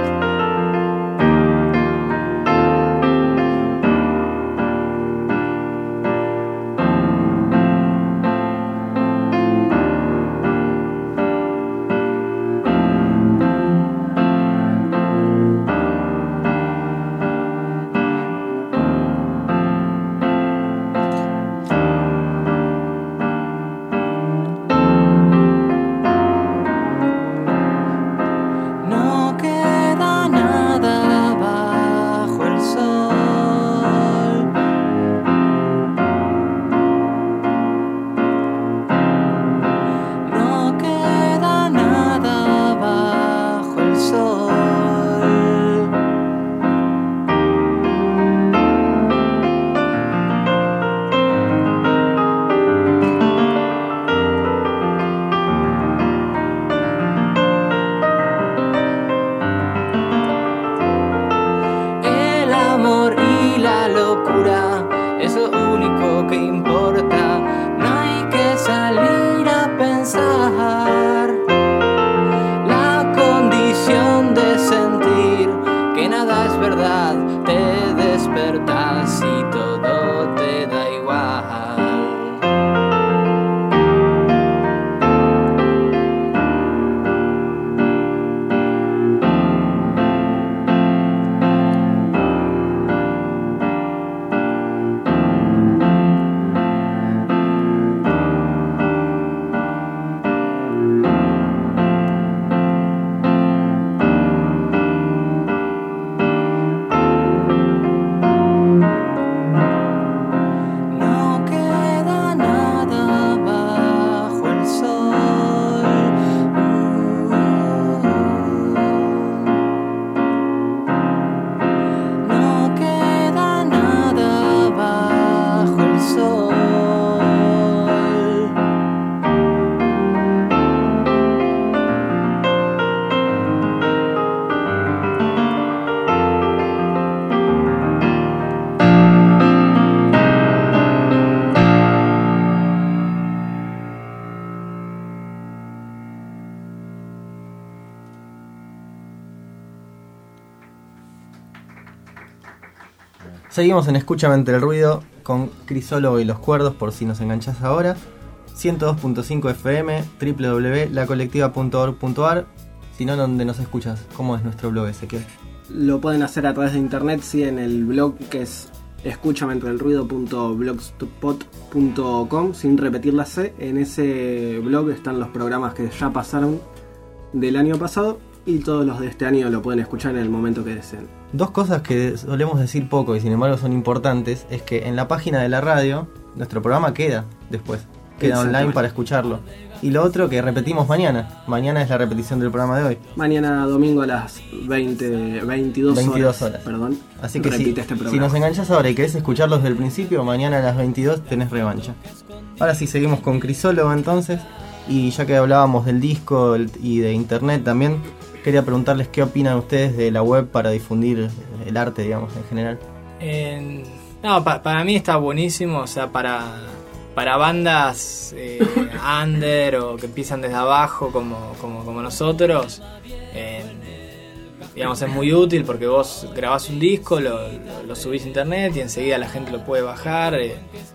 Seguimos en Escúchame entre el ruido con Crisólogo y los Cuerdos, por si nos enganchás ahora. ciento dos punto cinco F M, doble u doble u doble u punto la colectiva punto org punto a r. Si no, ¿dónde nos escuchas? ¿Cómo es nuestro blog, Ezequiel? Lo pueden hacer a través de internet, sí, en el blog que es escúchame entre el ruido punto blogspot punto com, sin repetir la C. En ese blog están los programas que ya pasaron del año pasado y todos los de este año lo pueden escuchar en el momento que deseen. Dos cosas que solemos decir poco y sin embargo son importantes es que en la página de la radio nuestro programa queda después, queda online para escucharlo. Y lo otro que repetimos mañana, mañana es la repetición del programa de hoy. Mañana domingo a las veinte, veintidós, veintidós horas, horas. Perdón. Así que si, este si nos enganchas ahora y querés escucharlo desde el principio, mañana a las veintidós tenés revancha. Ahora sí, seguimos con Crisólogo entonces. Y ya que hablábamos del disco y de internet también, quería preguntarles qué opinan ustedes de la web para difundir el arte, digamos, en general. Eh, no, pa- para mí está buenísimo, o sea, para, para bandas eh, under o que empiezan desde abajo como, como, como nosotros, eh, digamos, es muy útil porque vos grabás un disco, lo, lo, lo subís a internet y enseguida la gente lo puede bajar, eh,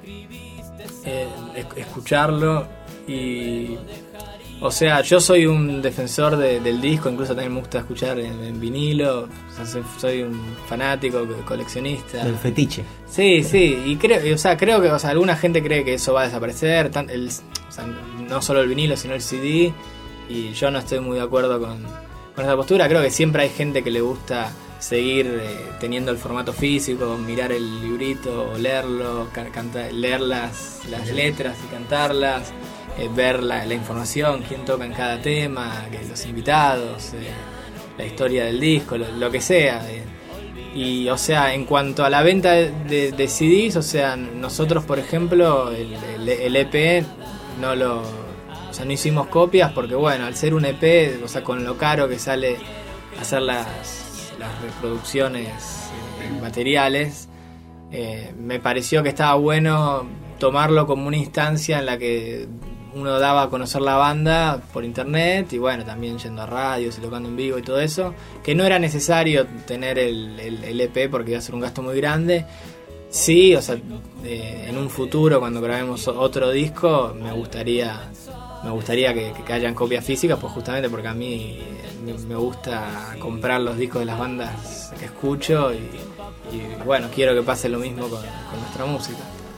eh, escucharlo. Y, o sea, yo soy un defensor de, del disco, incluso también me gusta escuchar en, en vinilo, o sea, soy, soy un fanático, coleccionista. Del fetiche. Sí, sí, y creo, o sea, creo que, o sea, alguna gente cree que eso va a desaparecer, tan, el, o sea, no solo el vinilo, sino el C D, y yo no estoy muy de acuerdo con, con esa postura. Creo que siempre hay gente que le gusta seguir eh, teniendo el formato físico, mirar el librito, leerlo, ca- cantar, leer las, las letras y cantarlas, eh, ver la, la información, quién toca en cada tema, que los invitados, eh, la historia del disco, lo, lo que sea. Eh. Y, o sea, en cuanto a la venta de, de, de C Ds, o sea, nosotros, por ejemplo, el, el, el E P no lo... O sea, no hicimos copias porque, bueno, al ser un E P, o sea, con lo caro que sale hacer las, las reproducciones eh, materiales, eh, me pareció que estaba bueno tomarlo como una instancia en la que uno daba a conocer la banda por internet y, bueno, también yendo a radios y tocando en vivo y todo eso, que no era necesario tener el, el, el E P porque iba a ser un gasto muy grande. Sí, o sea, eh, en un futuro, cuando grabemos otro disco, me gustaría me gustaría que, que hayan copias físicas, pues justamente porque a mí me, me gusta comprar los discos de las bandas que escucho y, y bueno, quiero que pase lo mismo con, con nuestra música.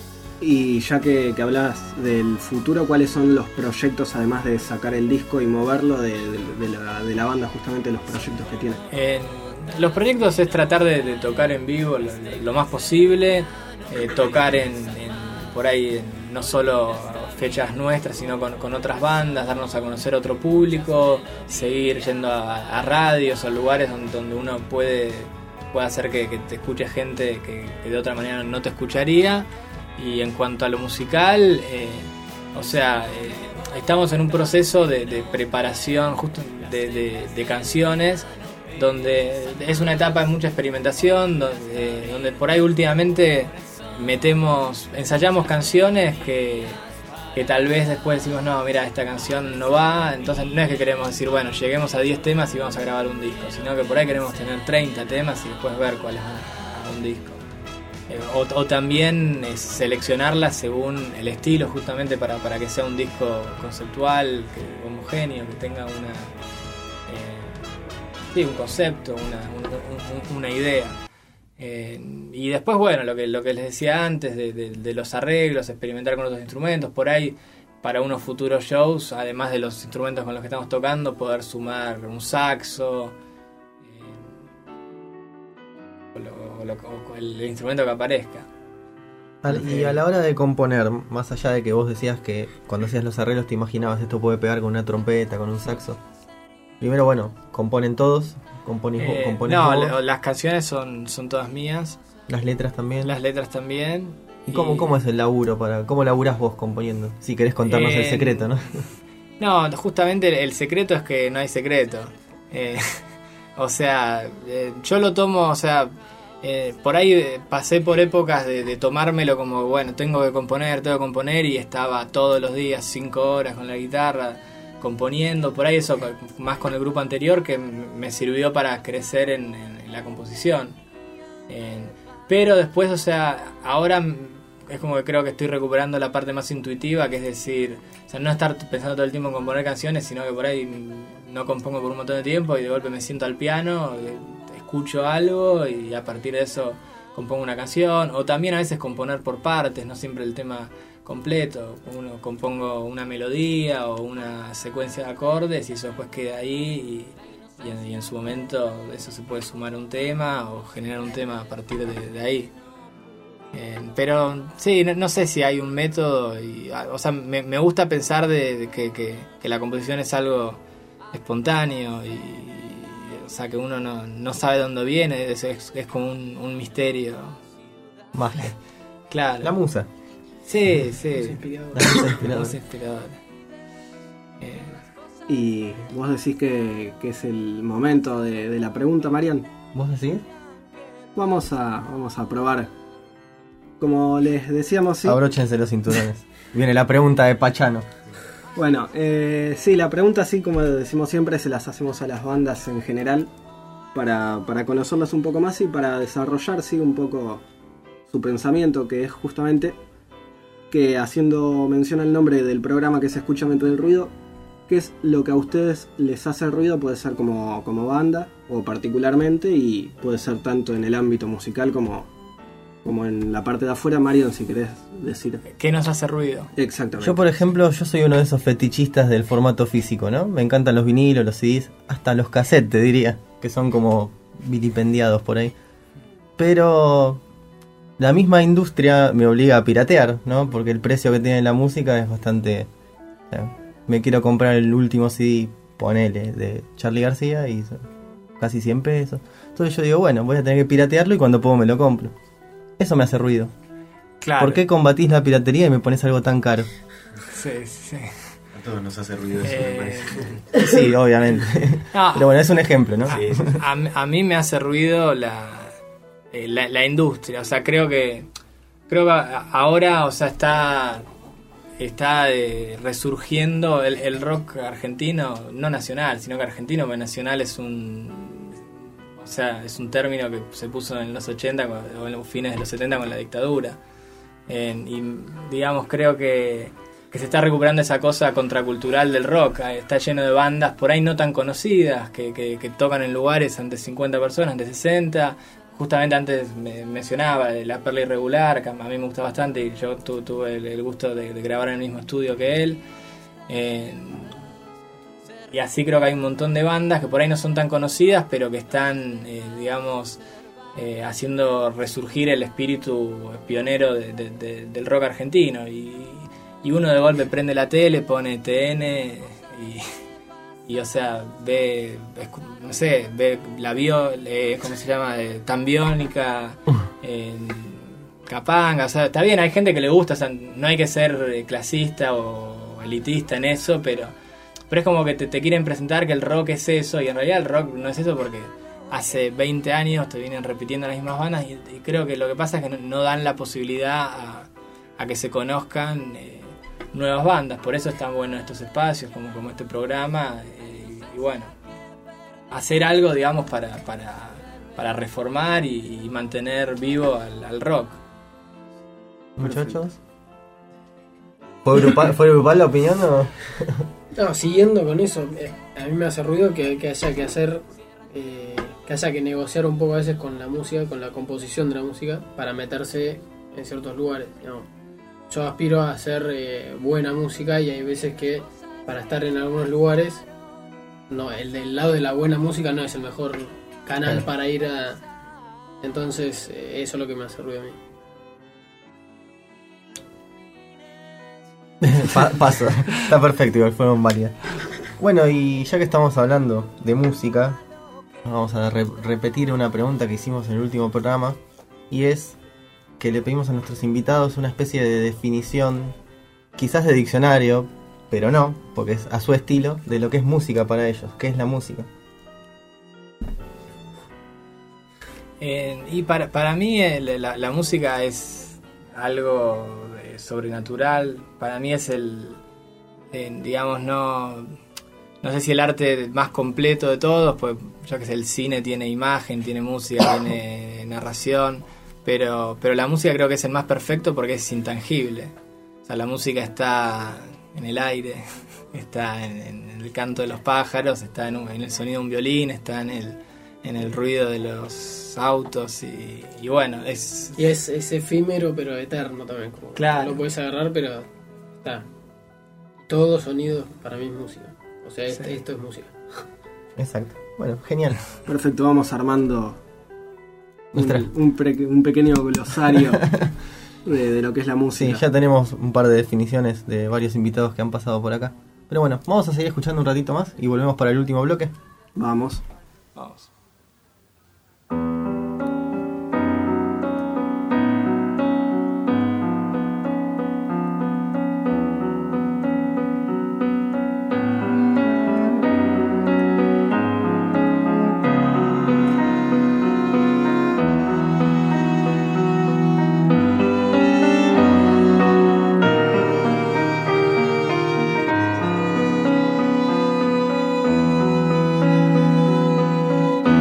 Y ya que, que hablas del futuro, ¿cuáles son los proyectos, además de sacar el disco y moverlo, de, de, de, la, de la banda, justamente los proyectos que tiene? Eh, los proyectos es tratar de, de tocar en vivo lo, lo más posible, eh, tocar en, en por ahí en, no solo fechas nuestras, sino con, con otras bandas, darnos a conocer a otro público, seguir yendo a, a radios o lugares donde, donde uno puede, puede hacer que, que te escuche gente que, que de otra manera no te escucharía. Y en cuanto a lo musical, eh, o sea, eh, estamos en un proceso de, de preparación justo de, de, de canciones, donde es una etapa de mucha experimentación, donde, donde por ahí últimamente metemos, ensayamos canciones que, que tal vez después decimos, no, mira, esta canción no va, entonces no es que queremos decir, bueno, lleguemos a diez temas y vamos a grabar un disco, sino que por ahí queremos tener treinta temas y después ver cuáles van a un disco. Eh, o, o también eh, seleccionarlas según el estilo, justamente para, para que sea un disco conceptual, que, homogéneo, que tenga una eh, sí, un concepto, una, un, un, una idea. Eh, y después, bueno, lo que, lo que les decía antes de, de, de los arreglos, experimentar con otros instrumentos, por ahí para unos futuros shows, además de los instrumentos con los que estamos tocando, poder sumar un saxo, O, lo, o el instrumento que aparezca. Y a la hora de componer, más allá de que vos decías que cuando hacías los arreglos te imaginabas esto puede pegar con una trompeta, con un saxo, primero, bueno, ¿componen todos? ¿Componís, eh, componís no, vos? las canciones son, son todas mías. ¿Las letras también? Las letras también. ¿Y, y... Cómo, cómo es el laburo? Para, ¿Cómo laburás vos componiendo? Si querés contarnos eh, el secreto, ¿no? No, justamente el, el secreto es que no hay secreto. Eh, o sea, eh, yo lo tomo, o sea... Eh, por ahí pasé por épocas de, de tomármelo como, bueno, tengo que componer, tengo que componer, y estaba todos los días cinco horas con la guitarra componiendo. Por ahí eso, más con el grupo anterior, que me sirvió para crecer en, en, en la composición. Eh, pero después, o sea, ahora es como que creo que estoy recuperando la parte más intuitiva, que es decir, o sea, no estar pensando todo el tiempo en componer canciones, sino que por ahí no compongo por un montón de tiempo y de golpe me siento al piano, escucho algo y a partir de eso compongo una canción. O también a veces componer por partes, no siempre el tema completo. Uno compongo una melodía o una secuencia de acordes y eso después queda ahí y, y, en, y en su momento eso se puede sumar a un tema o generar un tema a partir de, de ahí. Eh, pero sí, no, no sé si hay un método y, o sea, me, me gusta pensar de, de que, que, que la composición es algo espontáneo y o sea, que uno no, no sabe dónde viene, es, es, es como un, un misterio. Magia. Claro. La musa. Sí, sí. Musa inspiradora. La musa inspiradora. Musa inspiradora. Eh. Y vos decís que, que es el momento de, de la pregunta, Marian. ¿Vos decís? Vamos a, vamos a probar. Como les decíamos, sí. Abróchense los cinturones. Viene la pregunta de Pachano. Bueno, eh, sí, la pregunta, así como decimos siempre, se las hacemos a las bandas en general para, para conocerlas un poco más y para desarrollar, sí, un poco su pensamiento, que es justamente que, haciendo mención al nombre del programa que se escucha dentro del ruido, qué es lo que a ustedes les hace ruido, puede ser como, como banda o particularmente, y puede ser tanto en el ámbito musical como... como en la parte de afuera. Marion, si querés decir. ¿Qué nos hace ruido? Exactamente. Yo, por ejemplo, yo soy uno de esos fetichistas del formato físico, ¿no? Me encantan los vinilos, los C Ds, hasta los cassettes, te diría, que son como vilipendiados por ahí. Pero la misma industria me obliga a piratear, ¿no? Porque el precio que tiene la música es bastante... O sea, me quiero comprar el último C D, ponele, de Charly García y son casi cien pesos. Entonces yo digo, bueno, voy a tener que piratearlo y cuando puedo me lo compro. Eso me hace ruido. Claro. ¿Por qué combatís la piratería y me pones algo tan caro? Sí, sí. A todos nos hace ruido eso, Eh, me parece. Sí, obviamente. No. Pero bueno, es un ejemplo, ¿no? A, a- a mí me hace ruido la, eh, la, la industria. O sea, creo que creo que a- ahora, o sea, está está eh, resurgiendo el, el rock argentino, no nacional, sino que argentino, porque nacional es un, o sea, es un término que se puso en los ochenta con- o en los fines de los setenta con la dictadura. Eh, y digamos, creo que, que se está recuperando esa cosa contracultural del rock. Eh, Está lleno de bandas por ahí no tan conocidas que, que, que tocan en lugares ante cincuenta personas, ante sesenta. Justamente antes me mencionaba La Perla Irregular, que a mí me gusta bastante y yo tu, tuve el, el gusto de, de grabar en el mismo estudio que él. Eh, y así creo que hay un montón de bandas que por ahí no son tan conocidas, pero que están, eh, digamos, eh, haciendo resurgir el espíritu pionero de- de- de- del rock argentino. Y, y uno de golpe prende la tele, pone T N y, y o sea, ve, escu- no sé, ve la bio, eh, ¿cómo se llama? Eh, Tambiónica, eh, Capanga, o sea, está bien, hay gente que le gusta, o sea, no hay que ser eh, clasista o elitista en eso, pero, pero es como que te, te quieren presentar que el rock es eso, y en realidad el rock no es eso porque hace veinte años te vienen repitiendo las mismas bandas y, y creo que lo que pasa es que no, no dan la posibilidad a, a que se conozcan eh, nuevas bandas, por eso están buenos estos espacios como, como este programa eh, y bueno, hacer algo digamos para, para, para reformar y, y mantener vivo al, al rock. Muchachos, ¿fue grupal, ¿fue grupal la opinión o...? No, siguiendo con eso, eh, a mí me hace ruido que, que haya que hacer, eh, que haya que negociar un poco a veces con la música, con la composición de la música, para meterse en ciertos lugares. ¿No? Yo aspiro a hacer eh, buena música y hay veces que para estar en algunos lugares, no, el del lado de la buena música no es el mejor canal Claro. para ir a... Entonces, eh, eso es lo que me hace ruido a mí. Pa- paso, está perfecto, igual fueron varias. Bueno, y ya que estamos hablando de música, vamos a re- repetir una pregunta que hicimos en el último programa, y es que le pedimos a nuestros invitados una especie de definición, quizás de diccionario, pero no, porque es a su estilo, de lo que es música para ellos. ¿Qué es la música? Eh, y para, para mí el- la, la música es algo eh, sobrenatural. Para mí es el, eh, digamos, no, no sé si el arte más completo de todos, pues yo que sé, el cine tiene imagen, tiene música, tiene narración, pero, pero la música creo que es el más perfecto porque es intangible. O sea, la música está en el aire, está en, en el canto de los pájaros, está en, un- en el sonido de un violín, está en el, en el ruido de los autos y, y bueno, es... Y es, es efímero pero eterno también. Como Claro. No lo puedes agarrar, pero está. Todo sonido para mí es música. O sea, este- esto es música. Exacto. Bueno, genial. Perfecto, vamos armando un, Nuestra- un, pre- un pequeño glosario de, de lo que es la Sí, música. ya tenemos un par de definiciones de varios invitados que han pasado por acá. Pero bueno, vamos a seguir escuchando un ratito más y volvemos para el último bloque. Vamos. Vamos. Thank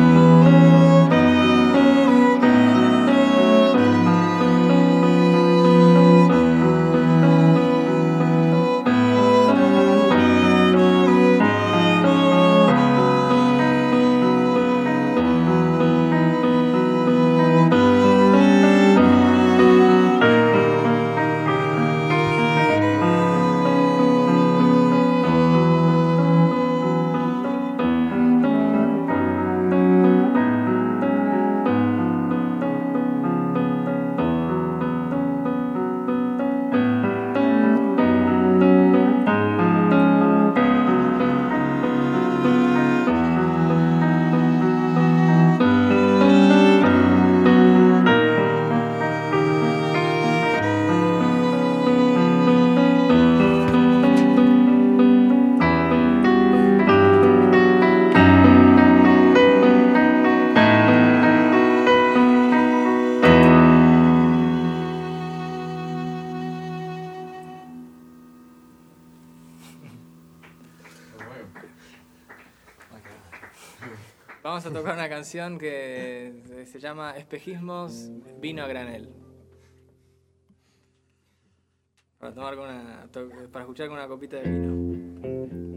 vamos a tocar una canción que se llama Espejismos, vino a granel. Para tomar con una, para escuchar con una copita de vino.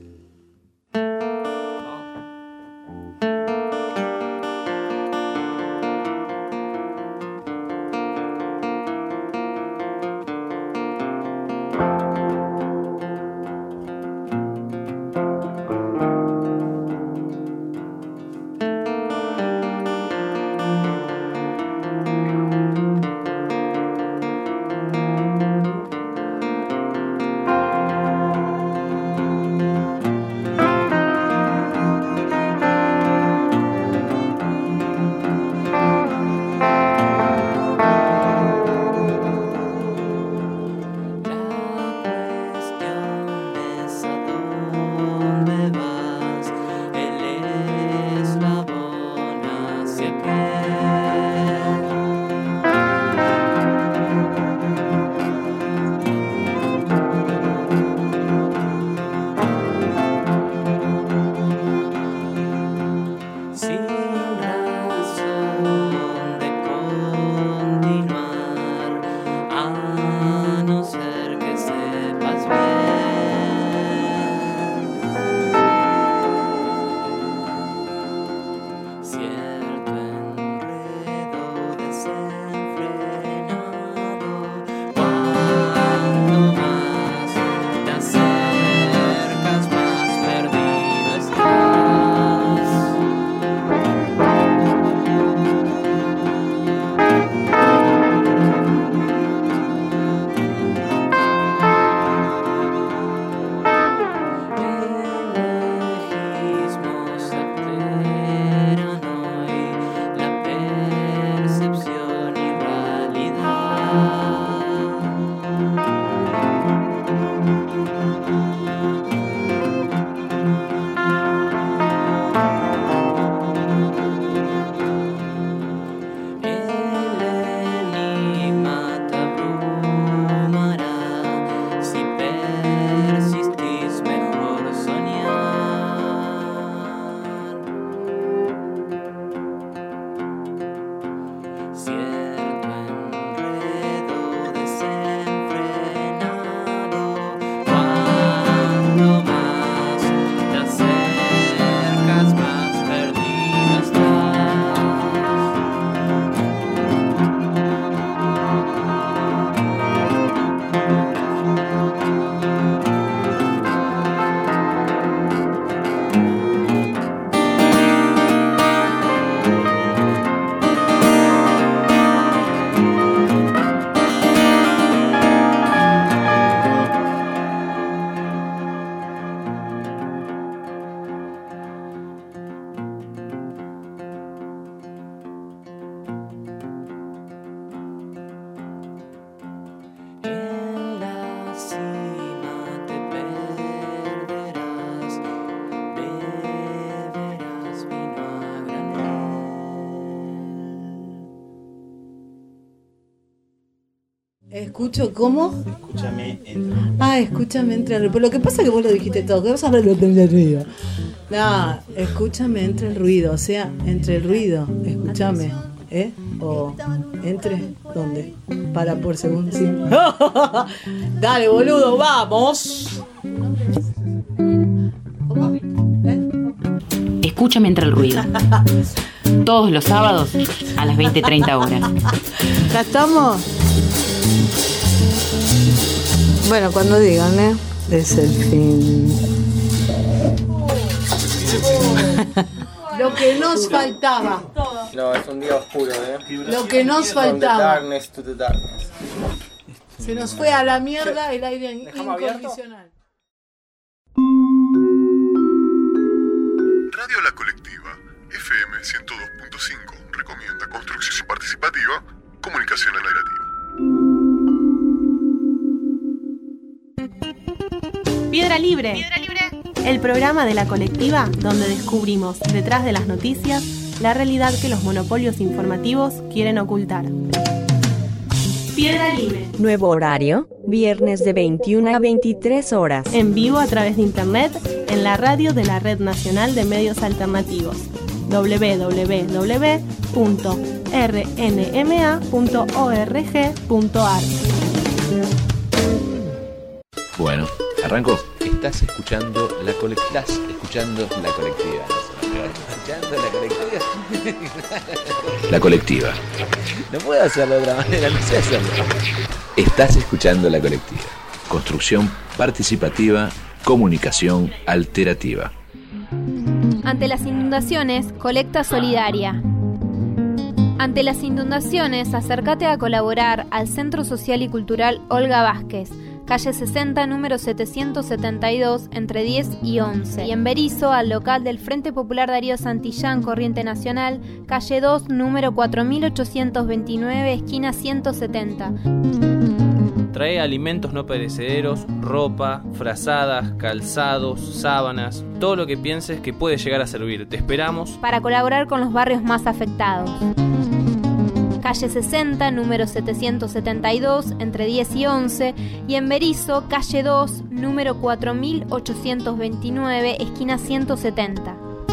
¿Escucho cómo? Escúchame entre. Ah, escúchame entre el ruido. Pero lo que pasa es que vos lo dijiste todo, que vas a hablar de ruido. No, escúchame entre el ruido, o sea, entre el ruido, escúchame, ¿eh? O entre, ¿dónde? Para por segundo, sí. Dale, boludo, vamos. Escúchame entre el ruido. Todos los sábados a las veinte treinta horas. ¿Ya estamos? Bueno, cuando digan, ¿eh? Es el fin. Lo que nos faltaba. No, es un día oscuro, ¿eh? Lo que nos faltaba. Darkness to the darkness. Se nos fue a la mierda el aire incondicional. Radio La Colectiva, F M ciento dos punto cinco, recomienda construcción participativa, comunicación alternativa. Piedra Libre. Piedra Libre. El programa de La Colectiva donde descubrimos, detrás de las noticias, la realidad que los monopolios informativos quieren ocultar. Piedra Libre. Nuevo horario, viernes de veintiuna a veintitrés horas. En vivo a través de internet, en la radio de la Red Nacional de Medios Alternativos. doble u doble u doble u punto r n m a punto org punto a r. Bueno, arranco. Estás escuchando la colectiva. Estás escuchando la colectiva. Escuchando la colectiva. La colectiva. No puedo hacerlo de otra manera, no sé hacerlo. Estás escuchando la colectiva. Construcción participativa, comunicación alterativa. Ante las inundaciones, colecta solidaria. Ante las inundaciones, acércate a colaborar al Centro Social y Cultural Olga Vázquez, calle sesenta, número setecientos setenta y dos, entre diez y once. Y en Berizo, al local del Frente Popular Darío Santillán, Corriente Nacional, calle dos, número cuatro mil ochocientos veintinueve, esquina ciento setenta. Trae alimentos no perecederos, ropa, frazadas, calzados, sábanas, todo lo que pienses que puede llegar a servir. Te esperamos para colaborar con los barrios más afectados. Calle sesenta, número setecientos setenta y dos, entre diez y once, y en Berizo, calle dos, número cuatro mil ochocientos veintinueve, esquina ciento setenta.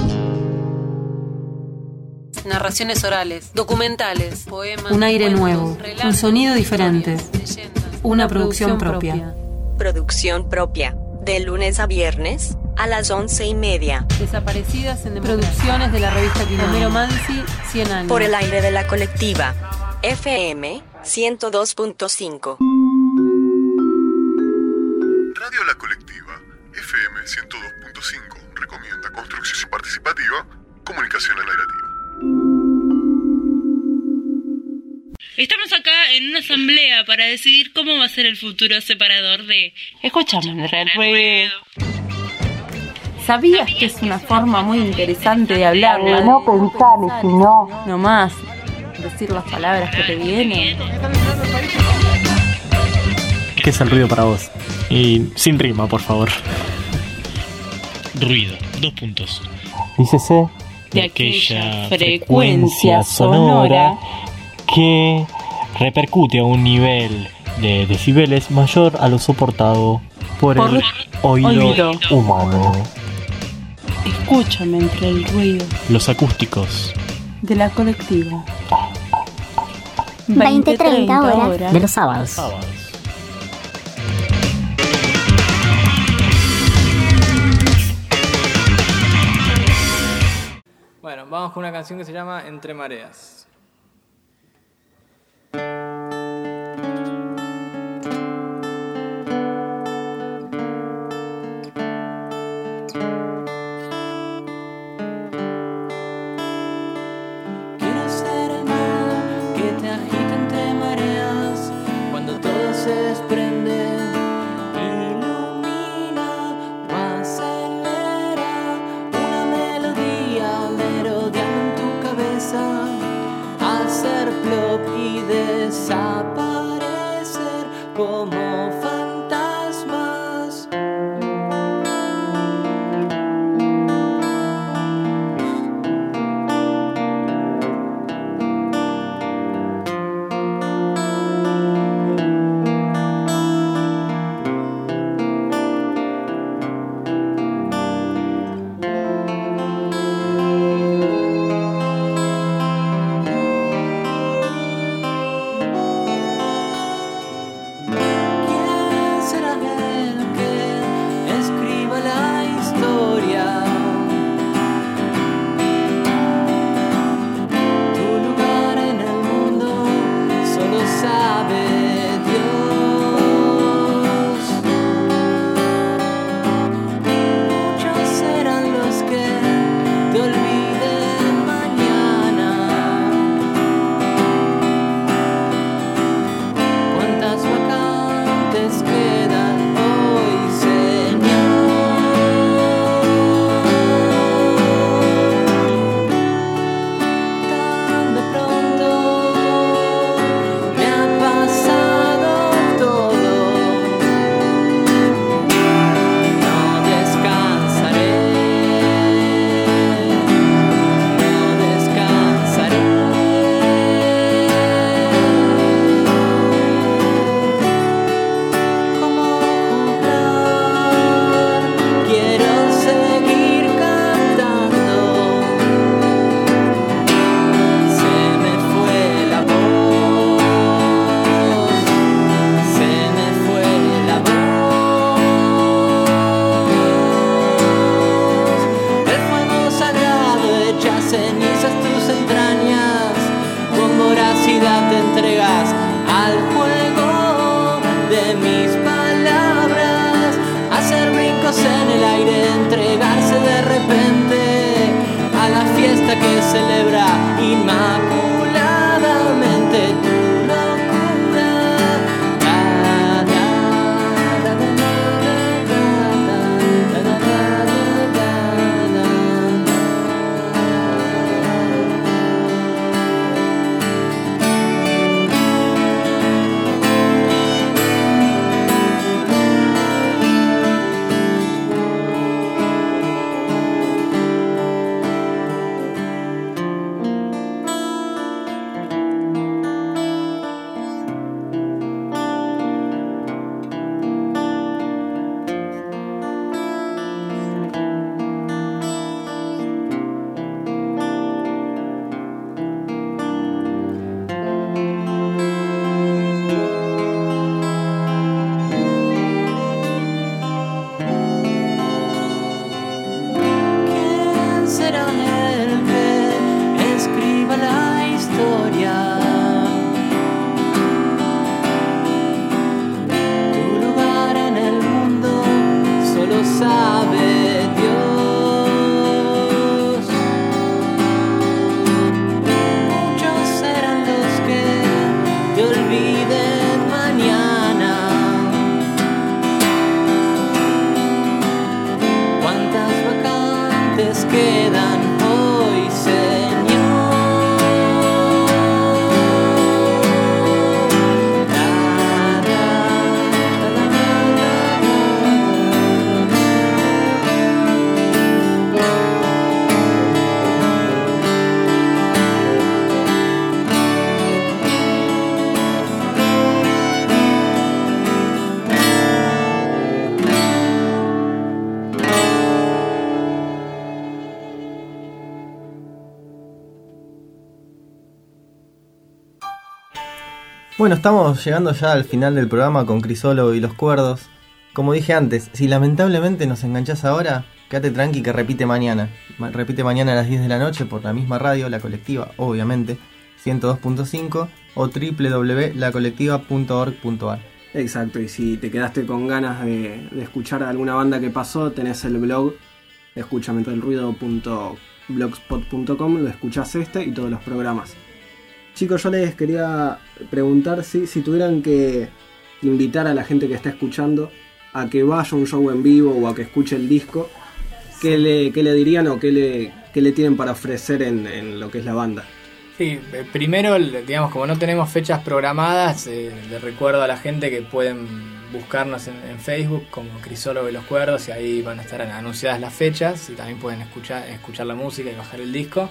Narraciones orales, documentales, poemas, un aire cuentos, nuevo, relatos, un sonido diferente, leyendas, una producción propia. Producción propia, de lunes a viernes, a las once y media. Desaparecidas en Producciones de la revista Quilomero Mansi, cien años. Por el aire de la colectiva, F M ciento dos punto cinco. Radio La Colectiva, F M ciento dos punto cinco, recomienda construcción participativa, comunicación alternativa. Estamos acá en una asamblea para decidir cómo va a ser el futuro separador de Escúchame entre el ruido. ¿Sabías que es una forma muy interesante de hablar? No pensar, sino nomás decir las palabras que te vienen. ¿Qué es el ruido para vos? Y sin rima, por favor. Ruido, dos puntos. Dícese de aquella frecuencia sonora que repercute a un nivel de decibeles mayor a lo soportado por, por el oído, oído humano. Escúchame entre el ruido. Los acústicos de la colectiva. veinte treinta horas de los sábados. sábados. Bueno, vamos con una canción que se llama Entre Mareas. Se desprende, ilumina o acelera una melodía merodeando en tu cabeza, hacer plop y desaparecer como fantasmas. que celebra inmaculadamente tu locura. Da, da, da, da, da, da, da, da, da, da, da, da. ¿Quién será el que escriba la historia? Tu lugar en el mundo solo sabe Dios. Muchos serán los que te olviden mañana. ¿Cuántas vacantes quedan hoy, Señor? Da, da, da, Bueno, estamos llegando ya al final del programa con Crisólogo y los Cuerdos. Como dije antes, si lamentablemente nos enganchás ahora, quédate tranqui que repite mañana. Ma- Repite mañana a las diez de la noche por la misma radio, La Colectiva, obviamente, ciento dos punto cinco o doble u doble u doble u punto la colectiva punto org punto a r. Exacto, y si te quedaste con ganas de, de escuchar a alguna banda que pasó, tenés el blog escúchame entre el ruido punto blogspot punto com, lo escuchás este y todos los programas. Chicos, yo les quería preguntar si, si tuvieran que invitar a la gente que está escuchando a que vaya a un show en vivo o a que escuche el disco, ¿qué le, qué le dirían o qué le, qué le tienen para ofrecer en, en lo que es la banda? Sí, eh, primero, digamos, como no tenemos fechas programadas, eh, le recuerdo a la gente que pueden buscarnos en, en Facebook como Crisólogo y los Cuerdos, y ahí van a estar anunciadas las fechas y también pueden escuchar, escuchar la música y bajar el disco.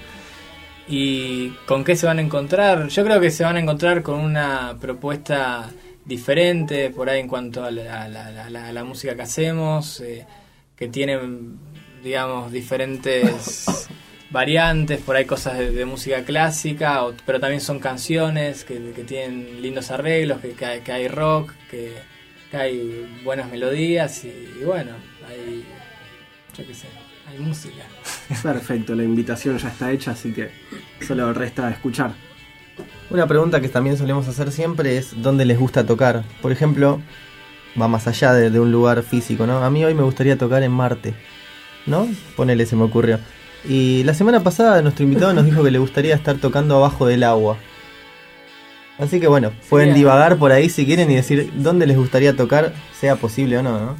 ¿Y con qué se van a encontrar? Yo creo que se van a encontrar con una propuesta diferente por ahí en cuanto a la, a la, a la, a la música que hacemos, eh, que tiene, digamos, diferentes variantes, por ahí cosas de, de música clásica, o, pero también son canciones que, que tienen lindos arreglos, que, que, hay, que hay rock, que, que hay buenas melodías y, y bueno, hay, yo qué sé, hay música. Perfecto, la invitación ya está hecha, así que solo resta escuchar. Una pregunta que también solemos hacer siempre es ¿dónde les gusta tocar? Por ejemplo, va más allá de, de un lugar físico, ¿no? A mí hoy me gustaría tocar en Marte, ¿no? Ponele, se me ocurrió. Y la semana pasada nuestro invitado nos dijo que le gustaría estar tocando abajo del agua. Así que bueno, pueden Bien. divagar por ahí si quieren y decir dónde les gustaría tocar, sea posible o no, ¿no?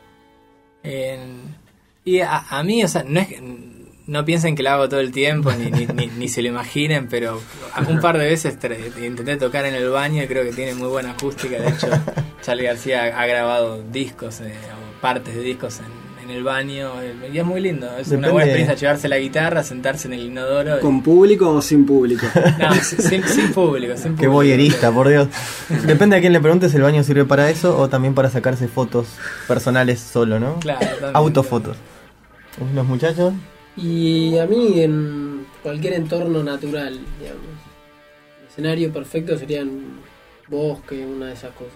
En- y a, a mí, o sea, no es que- no piensen que lo hago todo el tiempo, ni, ni, ni, ni se lo imaginen, pero un par de veces tra- intenté tocar en el baño y creo que tiene muy buena acústica. De hecho, Charly García ha grabado discos, eh, o partes de discos en, en el baño, eh, y es muy lindo. Es Depende- una buena experiencia llevarse la guitarra, sentarse en el inodoro. y- ¿Con público o sin público? No, sin, sin público, sin Qué público. voyerista, por Dios. Depende a quién le preguntes, el baño sirve para eso o también para sacarse fotos personales solo, ¿no? Claro, también. Autofotos. Los muchachos. Y a mí en cualquier entorno natural, digamos. El escenario perfecto sería un bosque, una de esas cosas.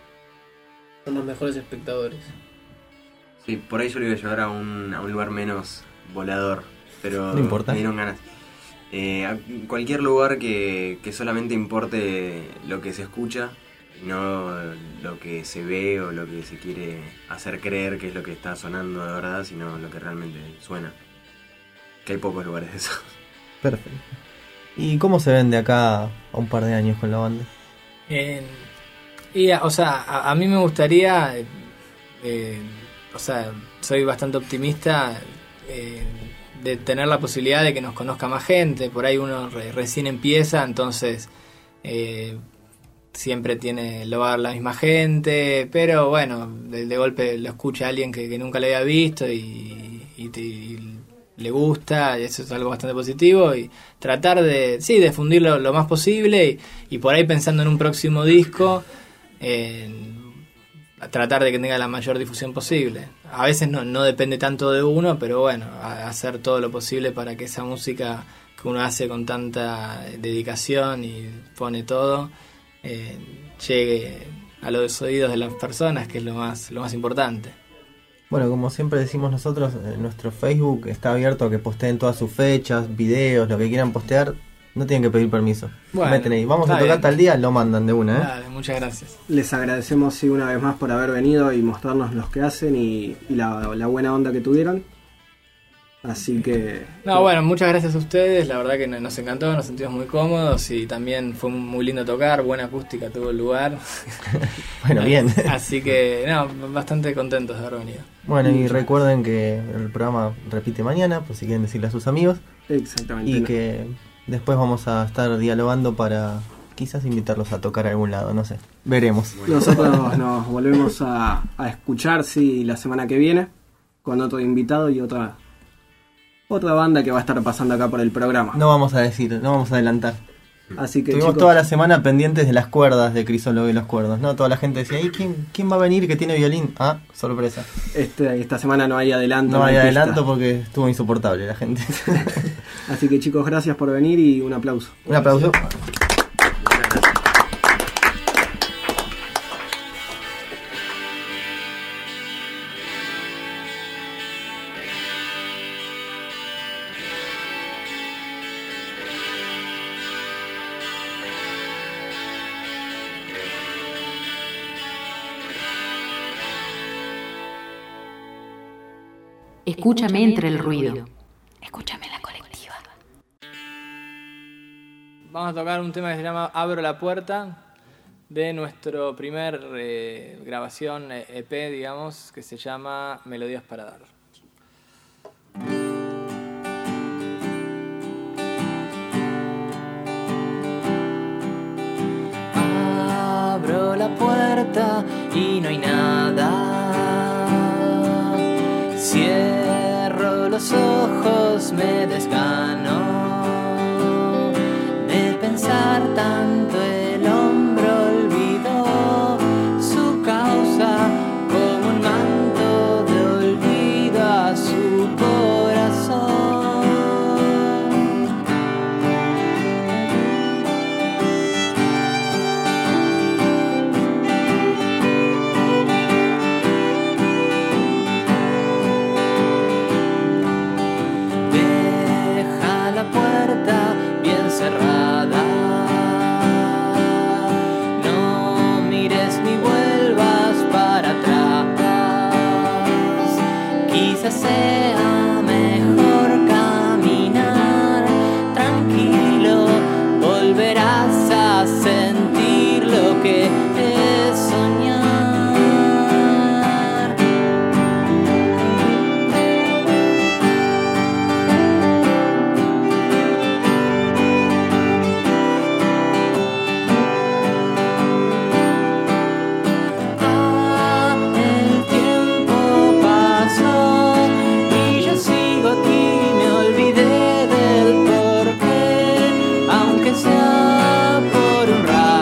Son los mejores espectadores. Sí, por ahí yo lo iba a llevar a un, a un lugar menos volador, pero No importa. me dieron ganas. Eh, a cualquier lugar que, que solamente importe lo que se escucha, y no lo que se ve o lo que se quiere hacer creer que es lo que está sonando de verdad, sino lo que realmente suena. Que hay pocos lugares de esos. Perfecto. ¿Y cómo se ven de acá a un par de años con la banda? Eh, y, o sea, a, a mí me gustaría, eh, o sea, soy bastante optimista eh, de tener la posibilidad de que nos conozca más gente. Por ahí uno re, recién empieza, entonces eh, siempre tiene lo va a ver la misma gente, pero bueno, de, de golpe lo escucha alguien que, que nunca le había visto y, y, te, y le gusta, y eso es algo bastante positivo, y tratar de, sí, de difundirlo lo más posible, y, y por ahí pensando en un próximo disco, eh, tratar de que tenga la mayor difusión posible. A veces no, no depende tanto de uno, pero bueno, a, hacer todo lo posible para que esa música que uno hace con tanta dedicación y pone todo, eh, llegue a los oídos de las personas, que es lo más, lo más importante. Bueno, como siempre decimos nosotros, eh, nuestro Facebook está abierto a que posteen todas sus fechas, videos, lo que quieran postear. No tienen que pedir permiso. Bueno, meten ahí, vamos a tocar bien. tal día, lo mandan de una, ¿eh? Dale, muchas gracias. Les agradecemos sí, una vez más por haber venido y mostrarnos los que hacen y, y la, la buena onda que tuvieron. Así que... No, bueno, muchas gracias a ustedes, la verdad que nos encantó, nos sentimos muy cómodos y también fue muy lindo tocar, buena acústica tuvo el lugar. Bueno, bien. Así que, no, bastante contentos de haber venido. Bueno, y recuerden que el programa repite mañana, por si quieren decirle a sus amigos. Exactamente. Y no. que después vamos a estar dialogando para quizás invitarlos a tocar a algún lado, no sé. Veremos. Nosotros nos volvemos a, a escuchar, sí, la semana que viene, con otro invitado y otra... Otra banda que va a estar pasando acá por el programa. No vamos a decir, no vamos a adelantar. Así que Estuvimos chicos, toda la semana pendientes de las cuerdas de Crisólogo y los cuerdos, ¿no? Toda la gente decía, ¿y quién, quién va a venir que tiene violín? Ah, sorpresa. Este, esta semana no hay adelanto. No hay pista. adelanto porque estuvo insoportable la gente. Así que chicos, gracias por venir y un aplauso. Un aplauso. Escúchame entre el ruido. Escúchame la colectiva. Vamos a tocar un tema que se llama Abro la puerta, de nuestro primer eh, grabación E P, digamos, que se llama Melodías para dar. Abro la puerta y no hay nada. Cierro los ojos, me desgano de pensar tanto. El hombro olvidó su causa como un manto de olvido a su corazón. Cerrada, no mires ni vuelvas para atrás, quizás sea mejor caminar tranquilo, volverás a sentir lo que es soñar. Sea por un rato.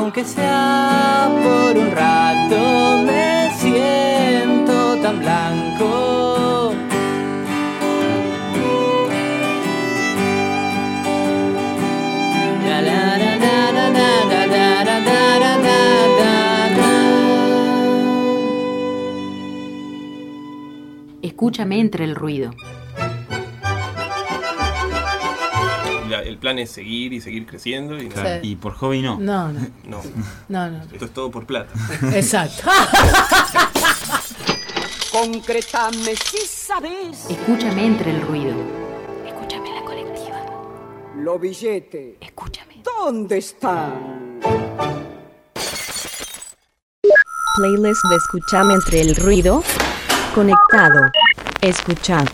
aunque sea por un rato, me siento tan blanco. La, la, la, la, la, la, la, la, la, la, la, la. Escúchame entre el ruido. La- el plan es seguir y seguir creciendo. Y, Claro. Sí. y por hobby no. No, no. no. No, no. Esto es todo por plata. Exacto. Concrétame si sabes. Escúchame entre el ruido. Escúchame la colectiva. Los billetes. Escúchame. ¿Dónde están? Playlist de Escuchame entre el ruido. Conectado. Escuchad.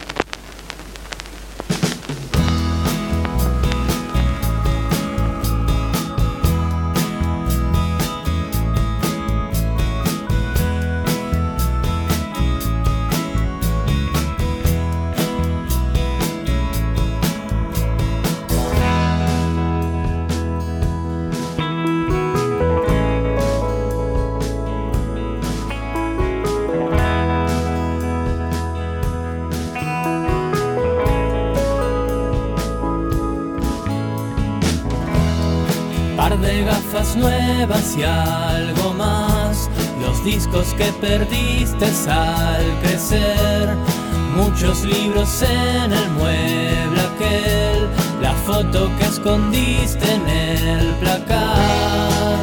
Par de gafas nuevas y algo más. Los discos que perdiste al crecer. Muchos libros en el mueble aquel. La foto que escondiste en el placar.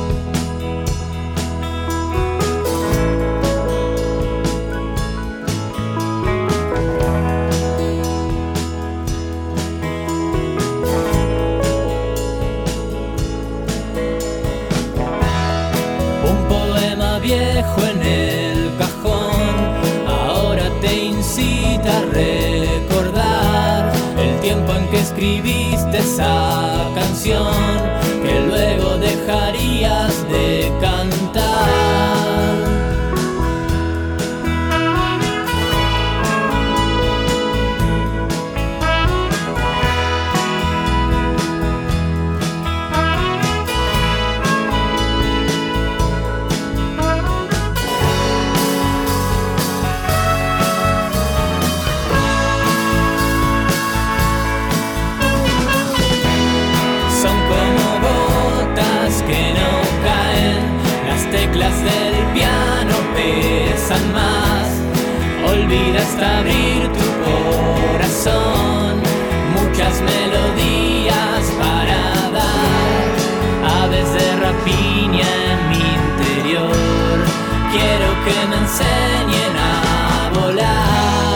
Un poema viejo en el cajón, ahora te incita a recordar el tiempo en que escribiste esa canción que luego dejarías de cantar. Son como gotas que no caen, las teclas del piano pesan más. Olvida hasta abrir tu corazón, muchas melodías para dar. Aves de rapiña en mi interior, quiero que me enseñen a volar.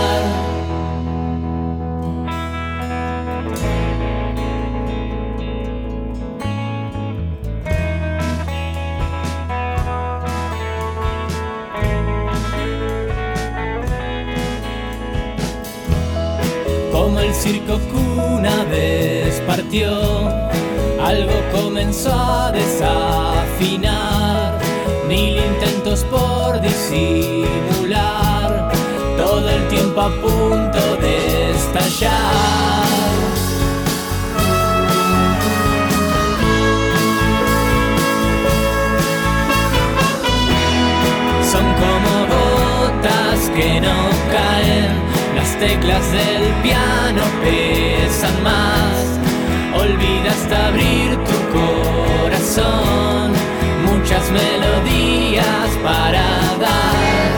Como el circo que una vez partió, algo comenzó a desafinar. Mil intentos por disimular, todo el tiempo a punto de estallar. Son como gotas que no caen, las teclas del piano pesan más. Olvida hasta abrir tu corazón, muchas melodías para dar.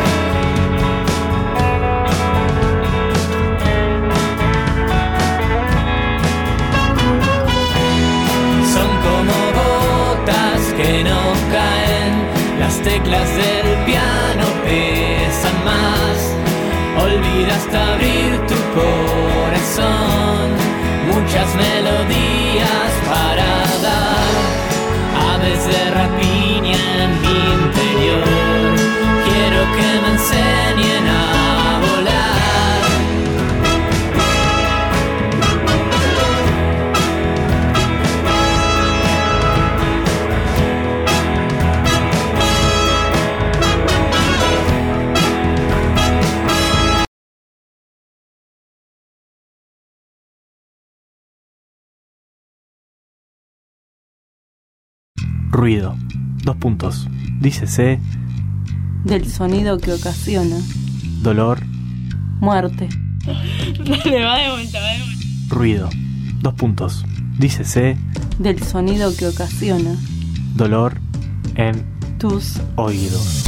Son como gotas que no caen, las teclas del piano pesan más. Olvida hasta abrir tu corazón, muchas melodías para dar. Aves de rapiña en mi interior, quiero que me enseñen a Ruido. Dos puntos. Dícese Del sonido que ocasiona dolor. muerte. Dale, va de vuelta, va de vuelta. Ruido. Dos puntos. Dícese Del sonido que ocasiona dolor en tus oídos.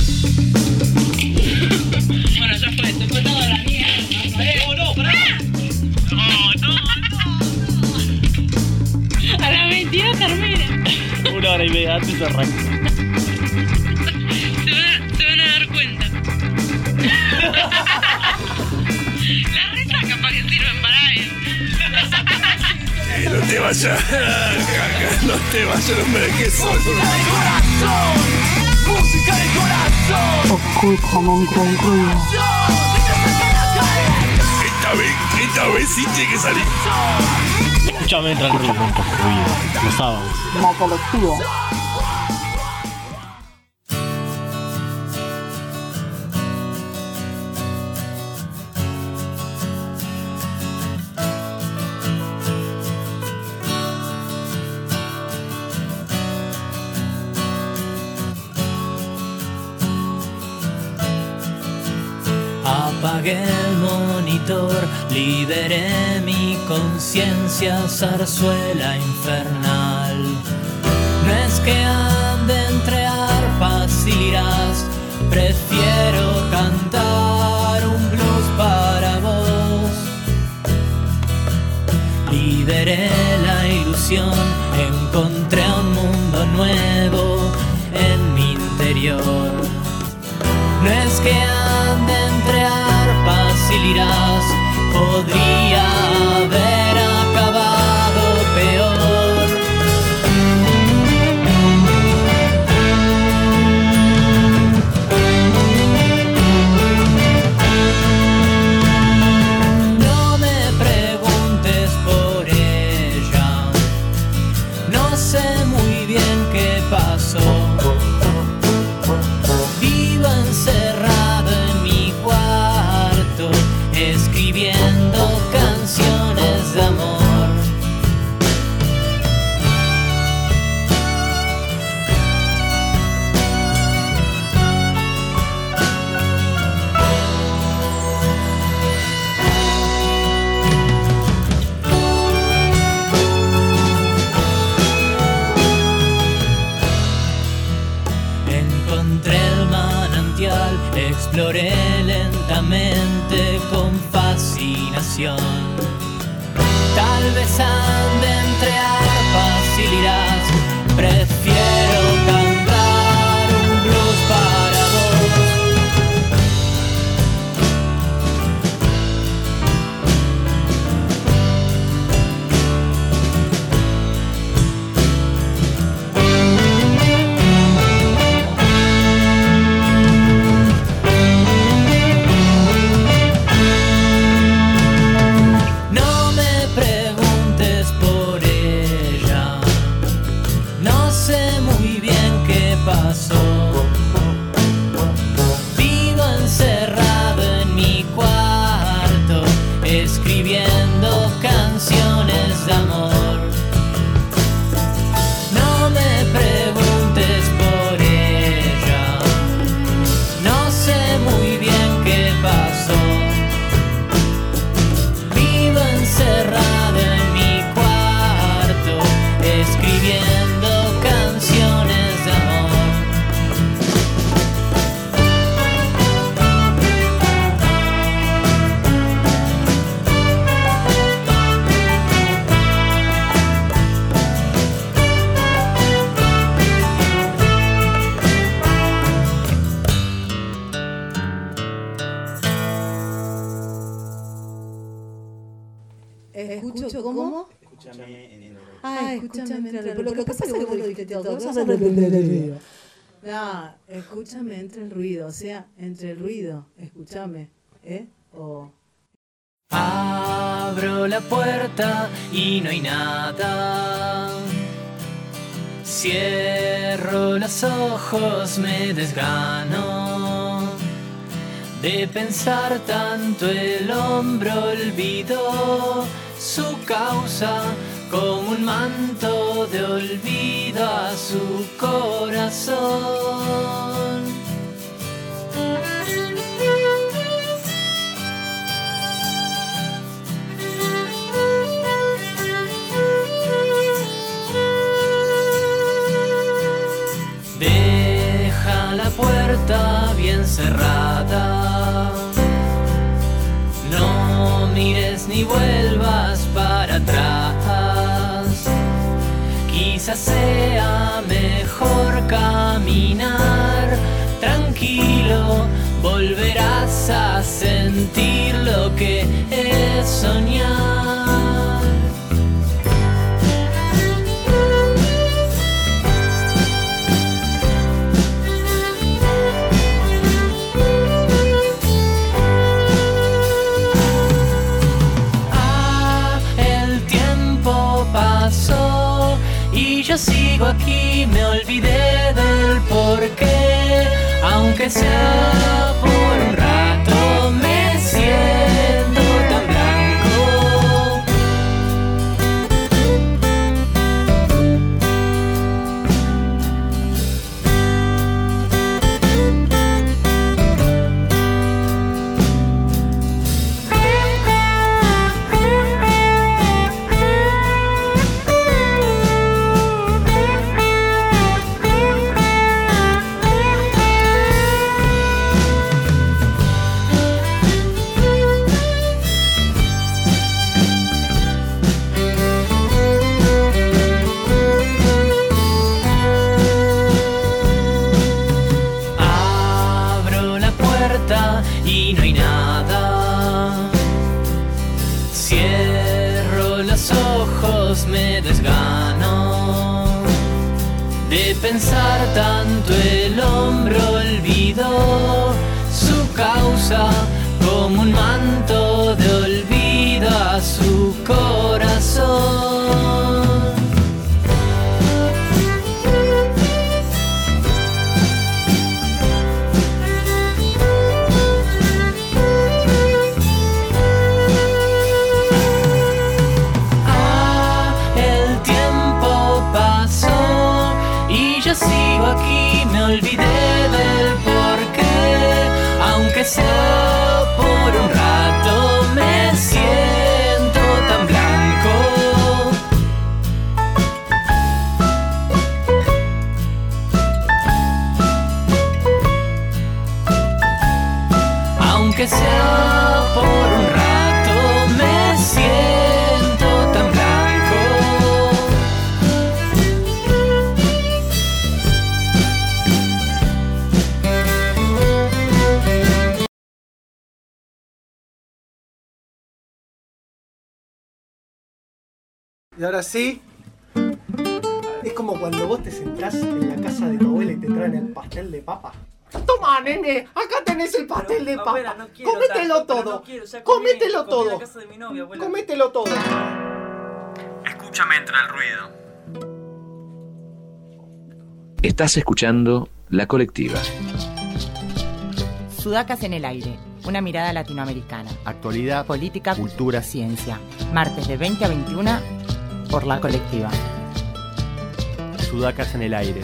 Bueno, ya fue, se fue toda la mierda. ¡Eh, oh, no, pará! No, no, no. A la veintidós termina. Una hora y media antes arranca. Se van, a, se van a dar cuenta. Las risas capaz que sirven para él. Eh, no te vayas, no te vayas, no me dejes solo. Música de corazón. Escúchame entre el ruido. Esta vez, esta vez sí tiene que salir. Escúchame entre el ruido, entre el ruido. Los sábados. La colectiva. Apagué el monitor, liberé mi conciencia, zarzuela infernal. No es que ande entre arpas y liras, prefiero cantar un blues para vos. Liberé la ilusión, encontré un mundo nuevo en mi interior. No es que ande entre arpas y liras, podría haber acabado peor. No me preguntes por ella, no sé muy bien qué pasó. Vivo encerrado en mi cuarto, escribiendo canciones de amor. Encontré el manantial, exploré lentamente con fascinación. Tal vez ande entre arpas y liras, prefiero cantar un blues para vos. No me preguntes por ella, no sé muy bien qué pasó. Vivo encerrado en mi cuarto, escribiendo canciones de amor. No me preguntes por ella, no sé muy bien qué pasó. Vivo encerrado en mi cuarto, escribiendo canciones de amor. ¿Escucho cómo? Ah, escúchame entre el ruido. Lo que pasa es que vos lo dijiste todo. ¿Qué vas a hacer del ruido? No, escúchame entre el ruido. O sea, entre el ruido. Escúchame. ¿Eh? O... Abro la puerta y no hay nada. Cierro los ojos, me desgano de pensar tanto. El hombro olvidó su causa como un manto de olvido a su corazón. Deja la puerta bien cerrada, no mires ni vuelvas para atrás. Quizás sea mejor caminar tranquilo, volverás a sentir lo que es soñar. Yo sigo aquí, me olvidé del porqué, aunque sea por un rato, me siento tan y no hay nada. Cierro los ojos, me desgano de pensar tanto. El hombro olvidó su causa como un manto de olvido a su corazón. Sigo aquí, me olvidé del porqué, aunque sea por un rato, me siento tan blanco. Aunque sea por un rato, me siento tan blanco. Y ahora sí, es como cuando vos te sentás en la casa de tu abuela y te traen el pastel de papa. Toma, nene, acá tenés el pastel de papa. Abuela, no quiero Cómetelo tanto, todo. no quiero, ya comí, Cómetelo comí todo. en la casa de mi novia, abuela. Cómetelo todo. Escúchame entre el ruido. Estás escuchando La Colectiva. Sudacas en el aire. Una mirada latinoamericana. Actualidad, política, cultura, ciencia. Martes de veinte a veintiuno por La Colectiva. Sudacas en el aire.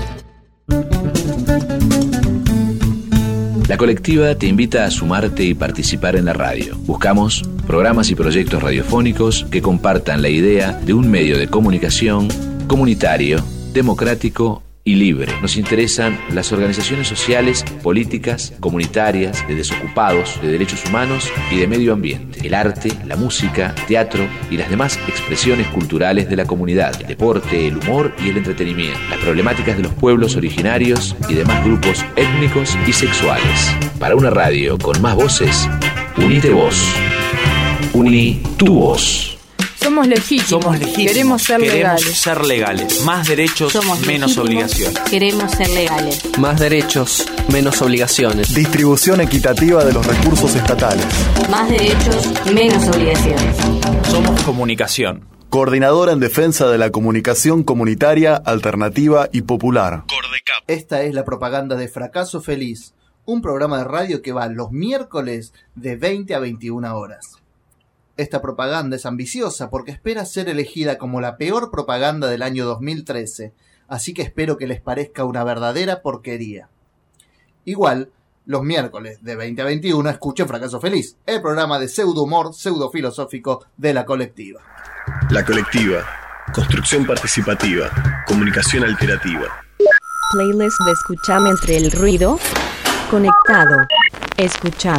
La Colectiva te invita a sumarte y participar en la radio. Buscamos programas y proyectos radiofónicos que compartan la idea de un medio de comunicación comunitario, democrático y libre. Nos interesan las organizaciones sociales, políticas, comunitarias, de desocupados, de derechos humanos y de medio ambiente, el arte, la música, teatro y las demás expresiones culturales de la comunidad, el deporte, el humor y el entretenimiento, las problemáticas de los pueblos originarios y demás grupos étnicos y sexuales. Para una radio con más voces, unite vos. Uní tu voz. Somos legítimos. Somos legítimos. Queremos ser Queremos legales. ser legales. Más derechos, Somos menos legítimos. obligaciones. Queremos ser legales. Más derechos, menos obligaciones. Distribución equitativa de los recursos estatales. Más derechos, menos obligaciones. Somos comunicación. Coordinadora en defensa de la comunicación comunitaria, alternativa y popular. Esta es la propaganda de Fracaso Feliz, un programa de radio que va los miércoles de veinte a veintiuna horas. Esta propaganda es ambiciosa porque espera ser elegida como la peor propaganda del año dos mil trece, así que espero que les parezca una verdadera porquería. Igual, los miércoles de veinte a veintiuno escuchen Fracaso Feliz, el programa de pseudo-humor, pseudo-filosófico de La Colectiva. La Colectiva. Construcción participativa. Comunicación alternativa. Playlist de Escuchame entre el ruido. Conectado. Escucha.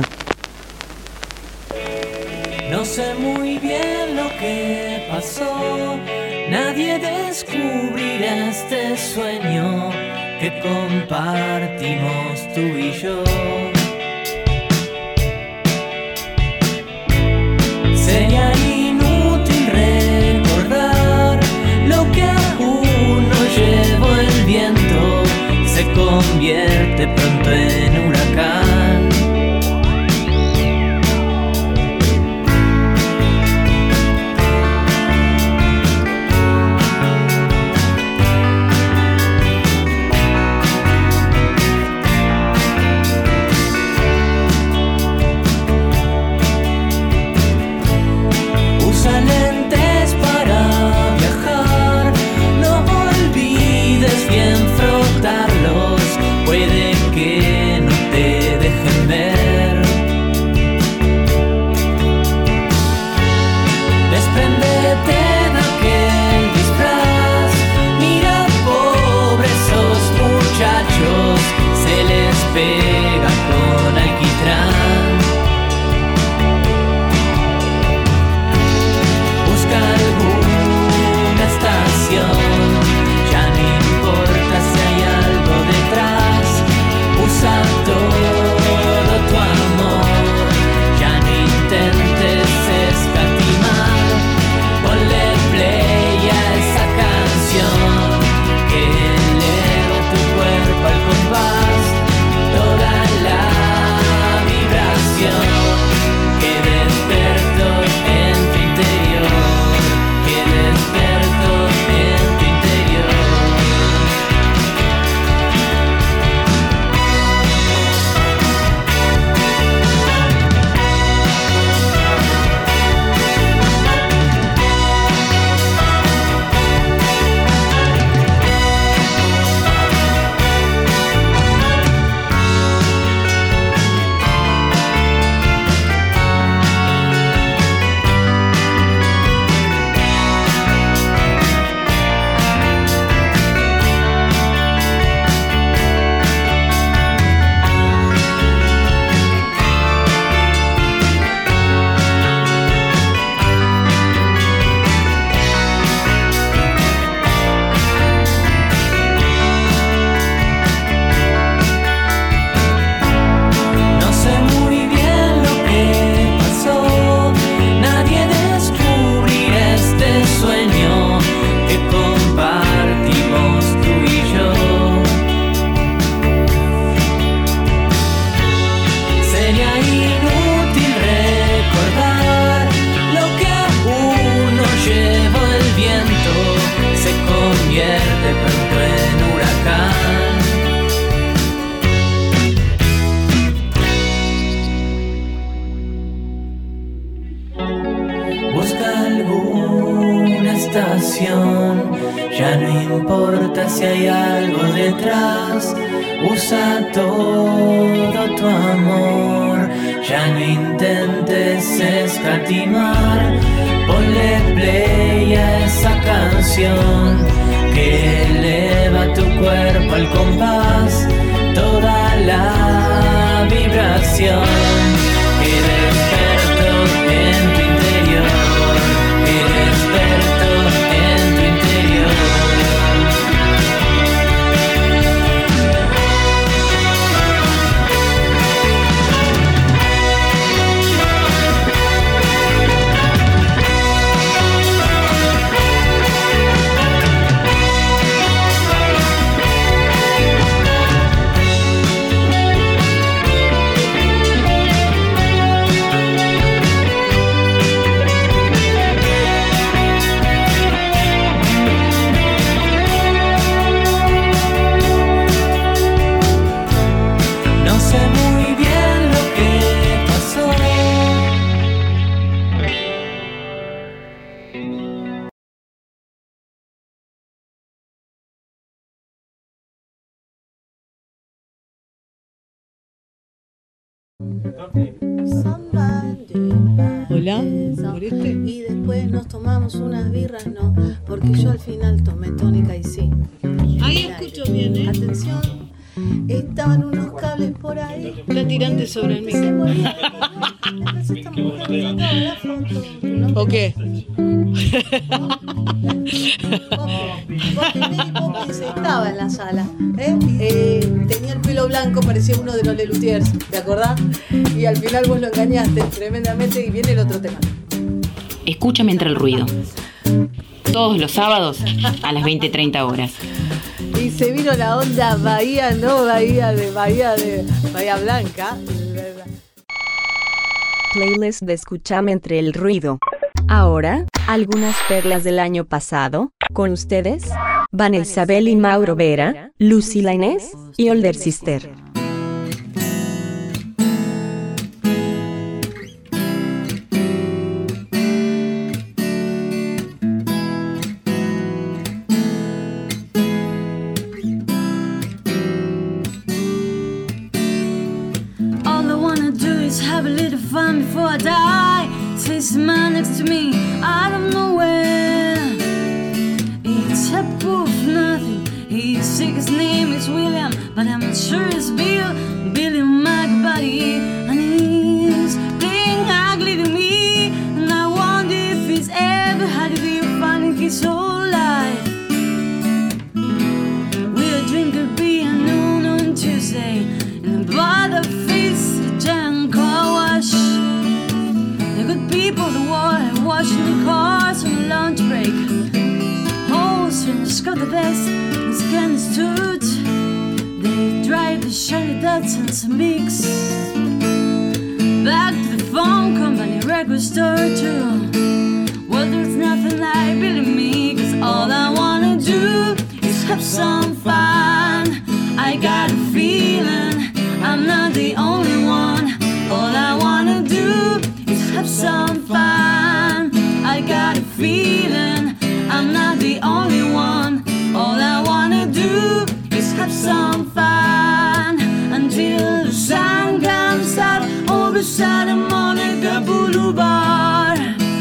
No sé muy bien lo que pasó. Nadie descubrirá este sueño que compartimos tú y yo. Sería inútil recordar lo que aún no llevó el viento. Se convierte pronto en huracán. Pega con alquitrán. Busca alguna estación, ya no importa si hay algo detrás. Usa todo tu amor, ya no intentes escatimar. Ponle play a esa canción que eleva tu cuerpo al compás. Toda la vibración que despertó en tu interior, que despertó en tu interior. Ya no importa si hay algo detrás. Usa todo tu amor, ya no intentes escatimar. Ponle play a esa canción que eleva tu cuerpo al compás. Toda la vibración que despertó en tu interior, que despertó en tu interior. Hola, ¿por este? Y después nos tomamos unas birras, no, porque yo al final tomé tónica y sí. Ahí escucho bien, ¿eh? Atención, estaban unos cables por ahí. Está tirante sobre el micro. ¿O qué? Estaba en la sala, ¿eh? Eh, tenía el pelo blanco, parecía uno de los Lelutiers, ¿te acordás? Y al final vos lo engañaste tremendamente y viene el otro tema. Escúchame entre el ruido. Todos los sábados a las veinte treinta horas. Y se vino la onda Bahía, no Bahía de Bahía de Bahía Blanca. Playlist de Escúchame entre el ruido. Ahora, algunas perlas del año pasado, con ustedes, Vanessa Isabel y Mauro Vera, Lucy Lainez y Older Sister. Have a little fun before I die. Taste the man next to me out of nowhere. It's a proof of nothing. He's sick, his name is William, but I'm not sure it's Bill. Billy my buddy, and he's playing ugly to me. And I wonder if he's ever had a deal finding his whole life. We'll drink a beer noon on Tuesday in the bar that fits the giant car wash. The good people of the world washing the cars on the lunch break. Holes in the got the best and scan stood. They drive the shiny Datsuns and mix. Back to the phone company record store too. Well, there's nothing like Billy me, cause all I wanna do is have some fun. I got a feeling I'm not the only one. All I wanna do is have some fun. I got a feeling I'm not the only one. All I wanna do is have some fun until the sun comes up over Santa Monica Boulevard.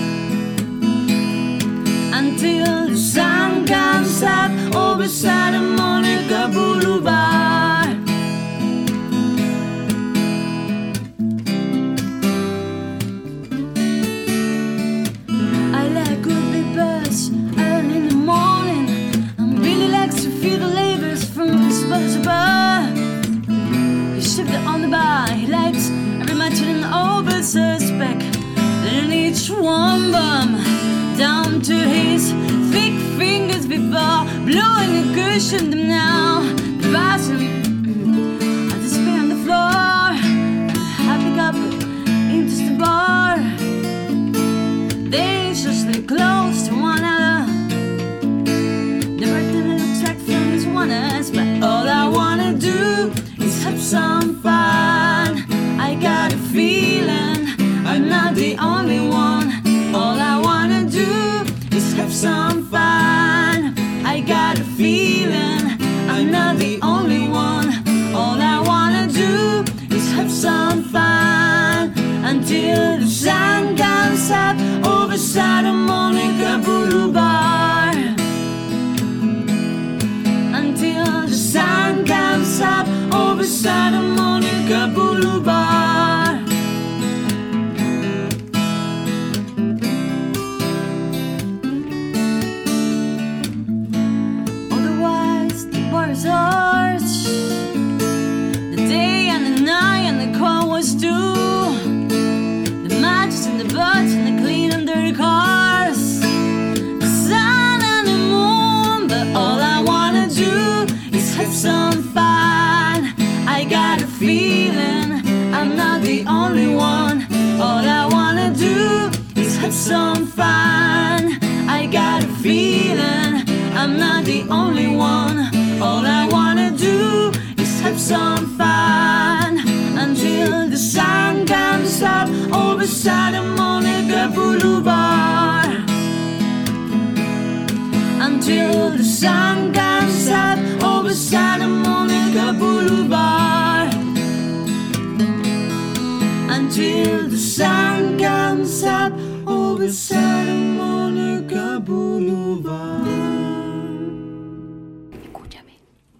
Until the sun comes up over Santa Monica Boulevard. I like good big birds early in the morning. And Billy likes to feel the labors from his brother's bar. He shifted on the bar. He likes every match in an over suspect. Then each one bum down to his thick fingers before blowing a cushion them now. The bathroom, I despair on the floor. Happy couple into the bar. They just lay close to one another. The bartender looks like friends want us, but all I wanna do is have some fun. I got a feeling I'm not the only one. All I wanna do is have some fun. I got a feeling I'm not the only one. All I wanna do is have some fun until the sun comes up over Santa Monica Boulevard. Until the sun comes up over Santa Monica Boulevard. Otherwise, the bar is ours. The day and the night and the call was due. The matches and the butts and the clean and dirty cars. The sun and the moon, but all I wanna do is have some fun. I got a feeling I'm not the only one. All I wanna do is have some fun. I got a feeling I'm not the only one. All I wanna do is have some fun until the sun comes up over Santa Monica Boulevard. Until the sun comes up over Santa Monica Boulevard. the Santa Monica Boulevard. Escúchame.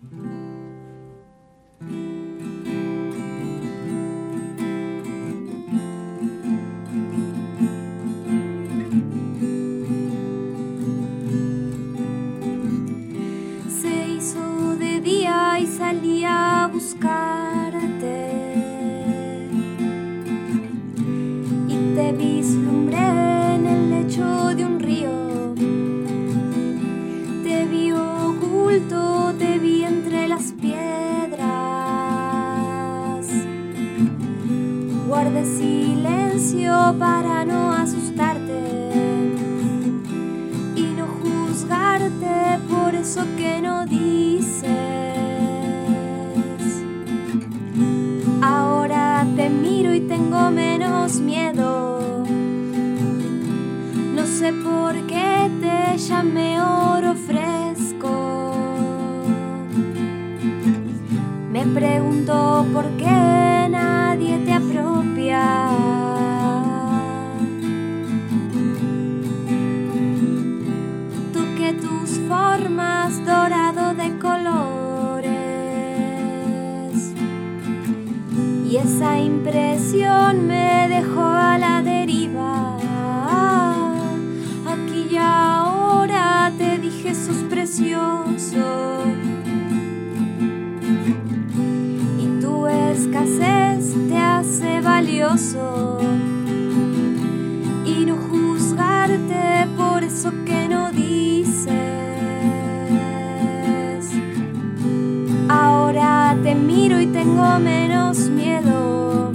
Se hizo de día y salí a buscarte, y te vislumbré en el lecho de un río. Te vi oculto, te vi entre las piedras. Guardé silencio para no asustarte y no juzgarte por eso que no dices. Ahora te miro y tengo menos miedo. No sé por qué te llamé oro fresco. Me pregunto por qué nadie te apropia. Tú que tus formas dorado de colores y esa impresión me dejó a la deriva. Aquí y ahora te dije sos precioso y tu escasez te hace valioso, y no juzgarte por eso que no dices. Ahora te miro y tengo menos miedo.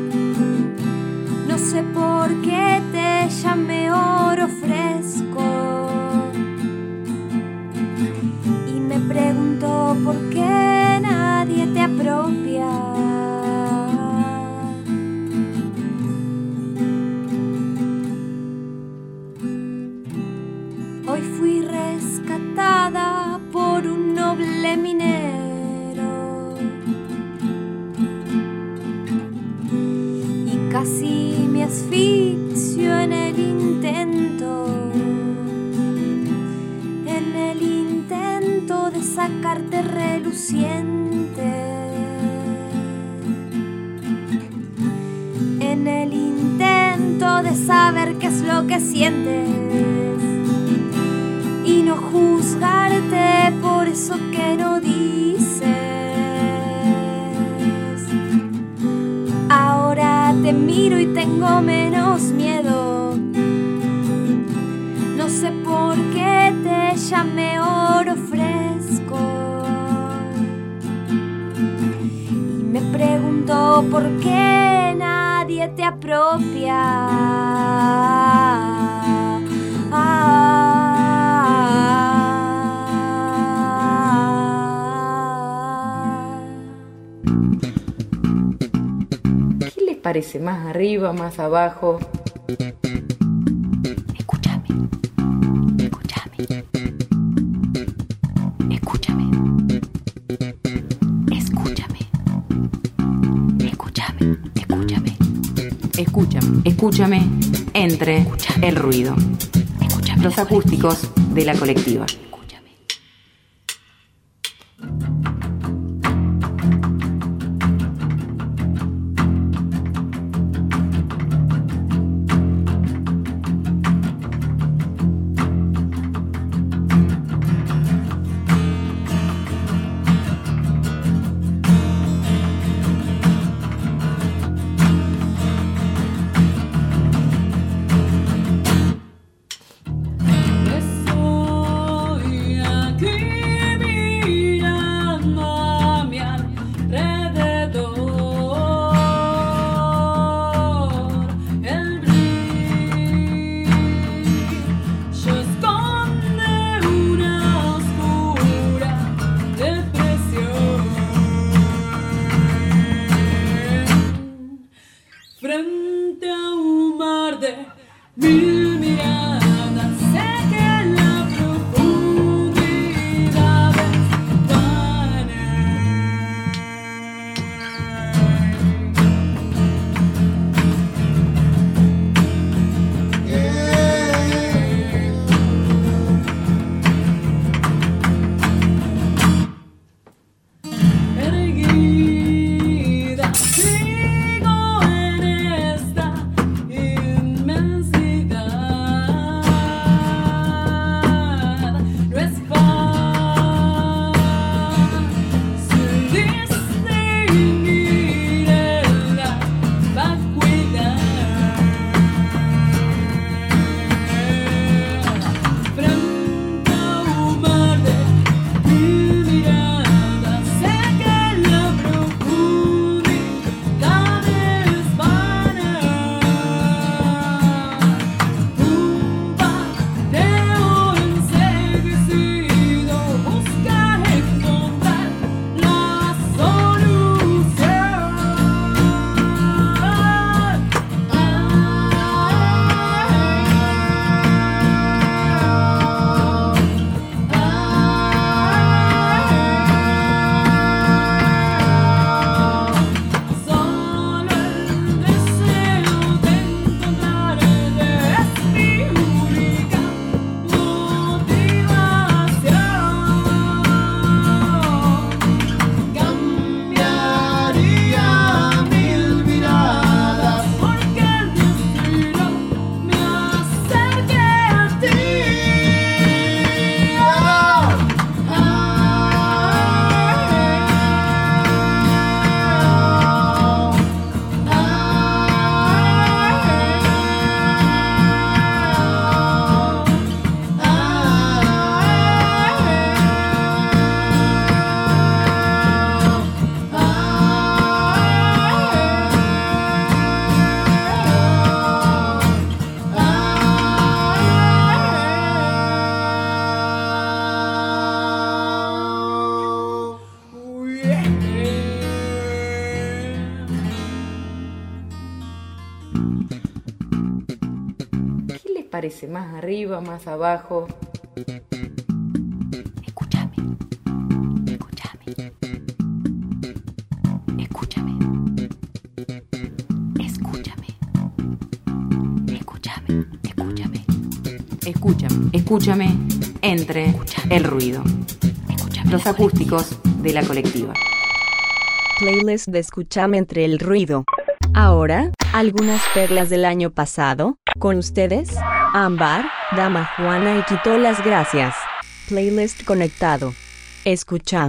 No sé por qué te llamé oro fresco y me pregunto por qué nadie te apropia. Hoy fui rescatada por un noble minero y casi me asfixio en el intento, en el intento de sacarte reluciente, en el intento de saber qué es lo que sientes y no juzgarte por eso que no dices. Ahora te miro y tengo menos miedo. No sé por qué te llamé oro fresco y me pregunto por qué nadie te apropia. Ah. Parece más arriba, más abajo. Escúchame. Escúchame. Escúchame. Escúchame. Escúchame. Escúchame. Escúchame. Escúchame. Entre el ruido. Escúchame. Los acústicos de la colectiva. Soy parece? ¿Más arriba, más abajo? Escúchame. Escúchame. Escúchame. Escúchame. Escúchame. Escúchame. Escúchame, escúchame, entre el ruido. Los acústicos de la colectiva. Playlist de Escúchame entre el ruido. Ahora, algunas perlas del año pasado. Con ustedes, Ámbar, Dama Juana y Quito las Gracias. Playlist conectado. Escucha.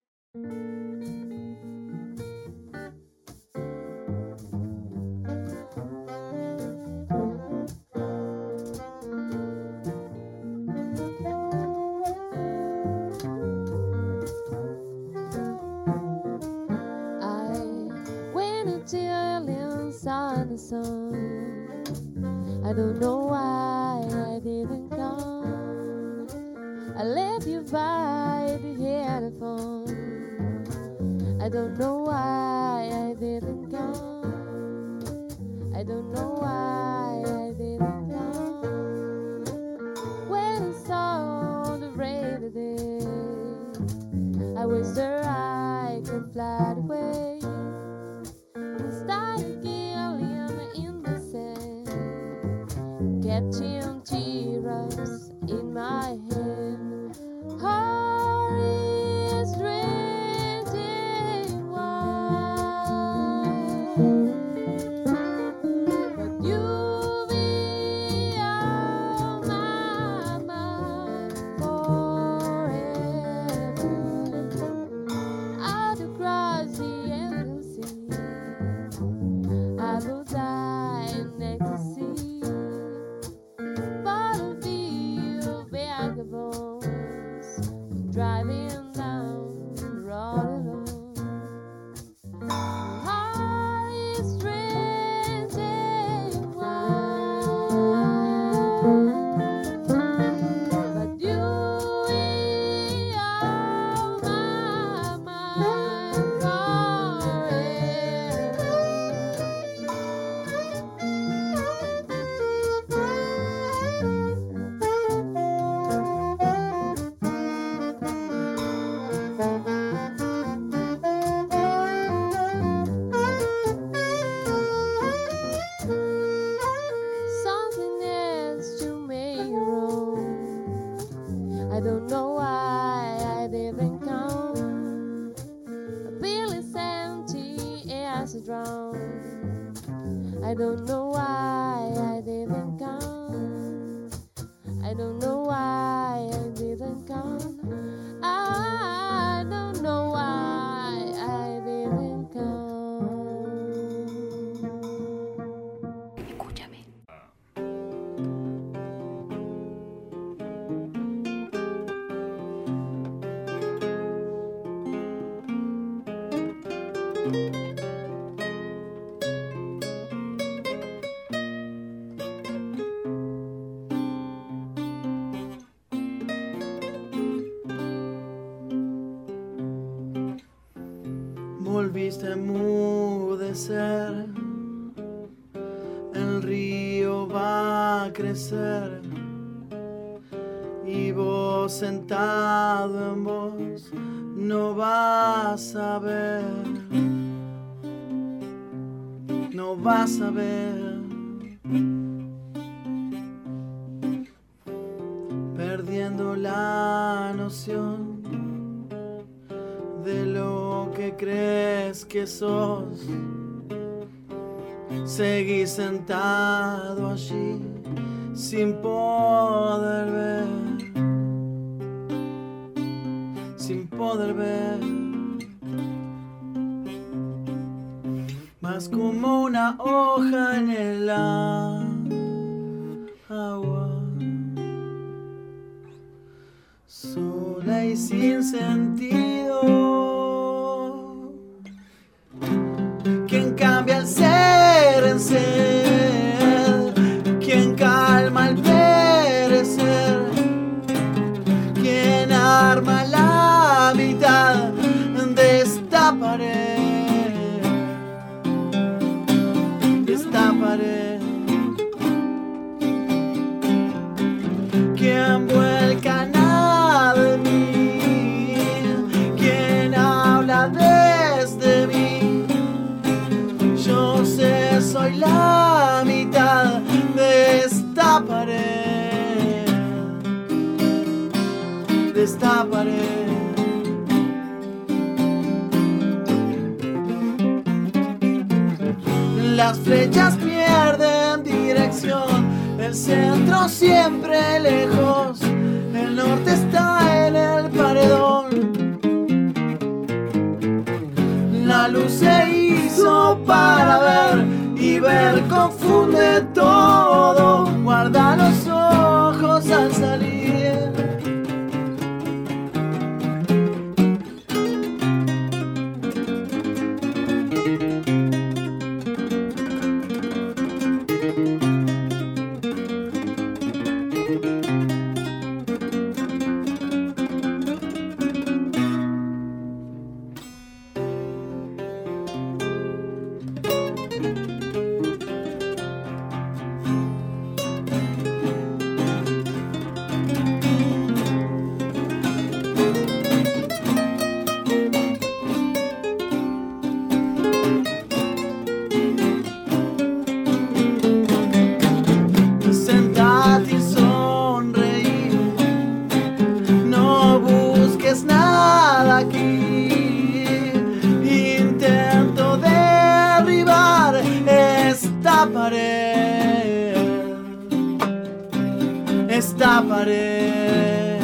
I don't know why I didn't come. I left you by the headphone. I don't know why I didn't come. I don't know why I didn't come. When I saw the rain today, I wish that I could fly away. Instead catching teardrops in my hand. Heart is raging wild, but you'll be on my mind forever. Out across the endless sea, I will die in ecstasy. Driving down the road alone. Heart is raging wild, but you are my mind I don't know why I didn't come. I don't know why I didn't come. I don't know why I didn't come. Escúchame. Volviste a enmudecer, el río va a crecer y vos sentado en vos no vas a ver, no vas a ver, perdiendo la noción de lo que crees que sos. Seguí sentado allí sin poder ver, sin poder ver, más como una hoja en el agua, sola y sin sentido. Quien cambia el ser en ser, quien calma el perecer, quien arma la mitad de esta pared, de esta pared. esta pared. Las flechas pierden dirección, el centro siempre lejos, el norte está en el paredón. La luz se hizo para ver y ver confunde todo. Guarda los ojos al salir. Esta pared.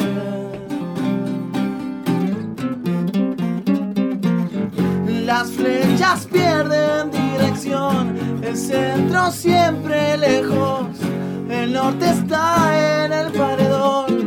Las flechas pierden dirección, el centro siempre lejos, el norte está en el paredón.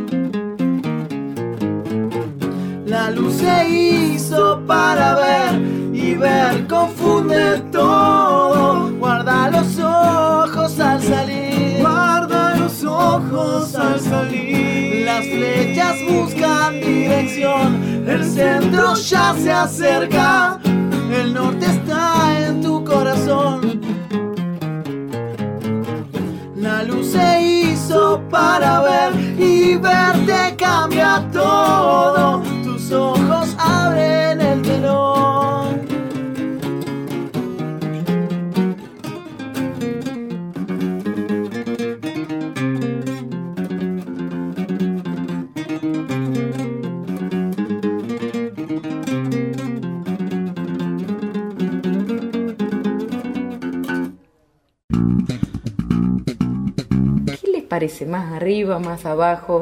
La luz se hizo para ver y ver confunde todo. Guarda los ojos al salir. Guarda los ojos al salir. Las flechas buscan dirección, el centro ya se acerca, el norte está en tu corazón. La luz se hizo para ver y verte cambia todo. Tus ojos abren el telón. ¿Qué les parece? ¿Más arriba, más abajo?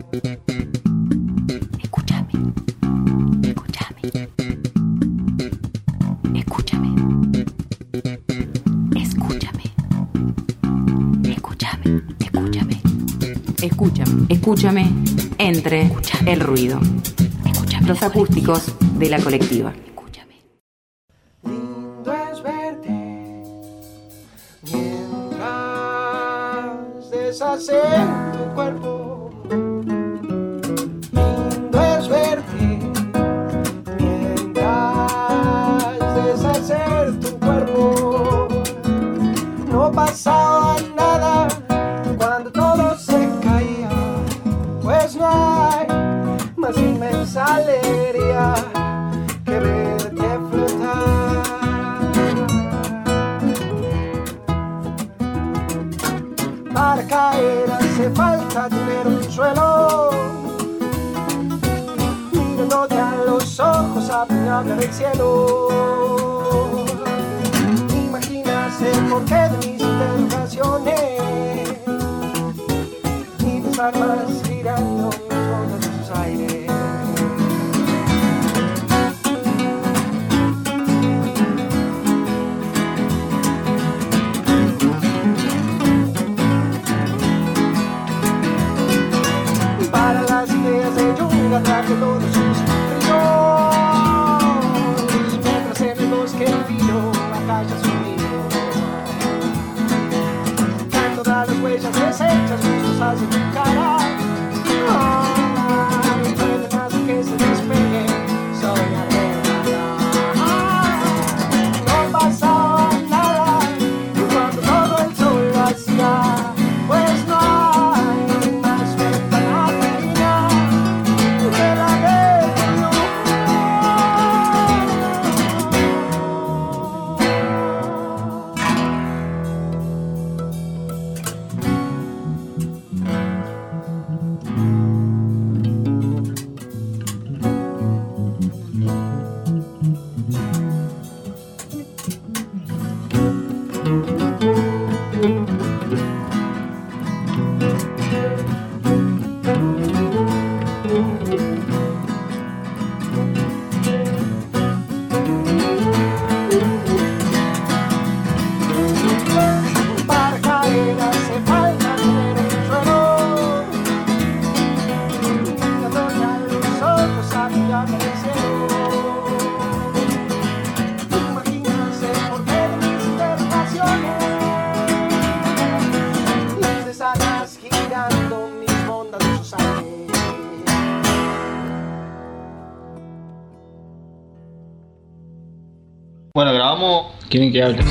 Escúchame. Escúchame. Escúchame. Escúchame. Escúchame. Escúchame. Escúchame. Escúchame. Entre el ruido. Escúchame. Los acústicos de la colectiva. Lindo es verte mientras deshacer tu cuerpo. Lindo es verte mientras deshacer tu cuerpo. No pasaba nada cuando todo se caía, pues no hay más inmensa alegría que verte flotar. Para caer hace falta tener un suelo. Mirándote a los ojos, apuñalar el cielo. Imaginas el porqué de mis interrogaciones y tus armas girando con tus aires. Para las ideas de Jung atraje todos sus brillos, mientras en el bosque el filo acalla su nido. Canto da las huellas deshechas, justos hacia tu cara. Ah, no puede más que se despegue, soy arreglada. No pasaba nada cuando todo el sol lo hacía, pues no hay más ventana que la de no. Bondadoso sale. Bueno, grabamos. ¿Quieren que hables?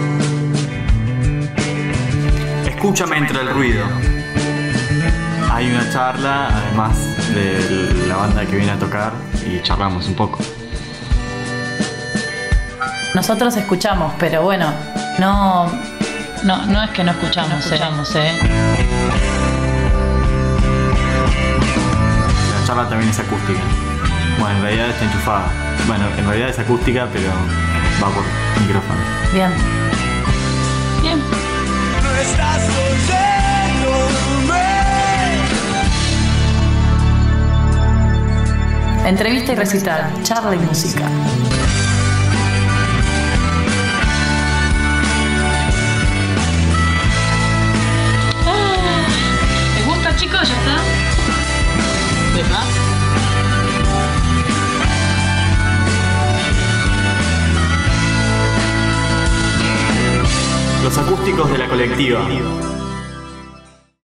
Escúchame entre el ruido. Hay una charla, además de la banda que viene a tocar, y charlamos un poco. Nosotros escuchamos, pero bueno, no, no, no es que no escuchamos, no escuchamos ¿eh? La charla también es acústica. Bueno, en realidad está enchufada. Bueno, en realidad es acústica, pero va por micrófono. Bien. Bien. No estás Entrevista y recital, charla y música. ¿Les gusta, chicos? ¿Ya está? ¿Verdad? Los acústicos de la colectiva.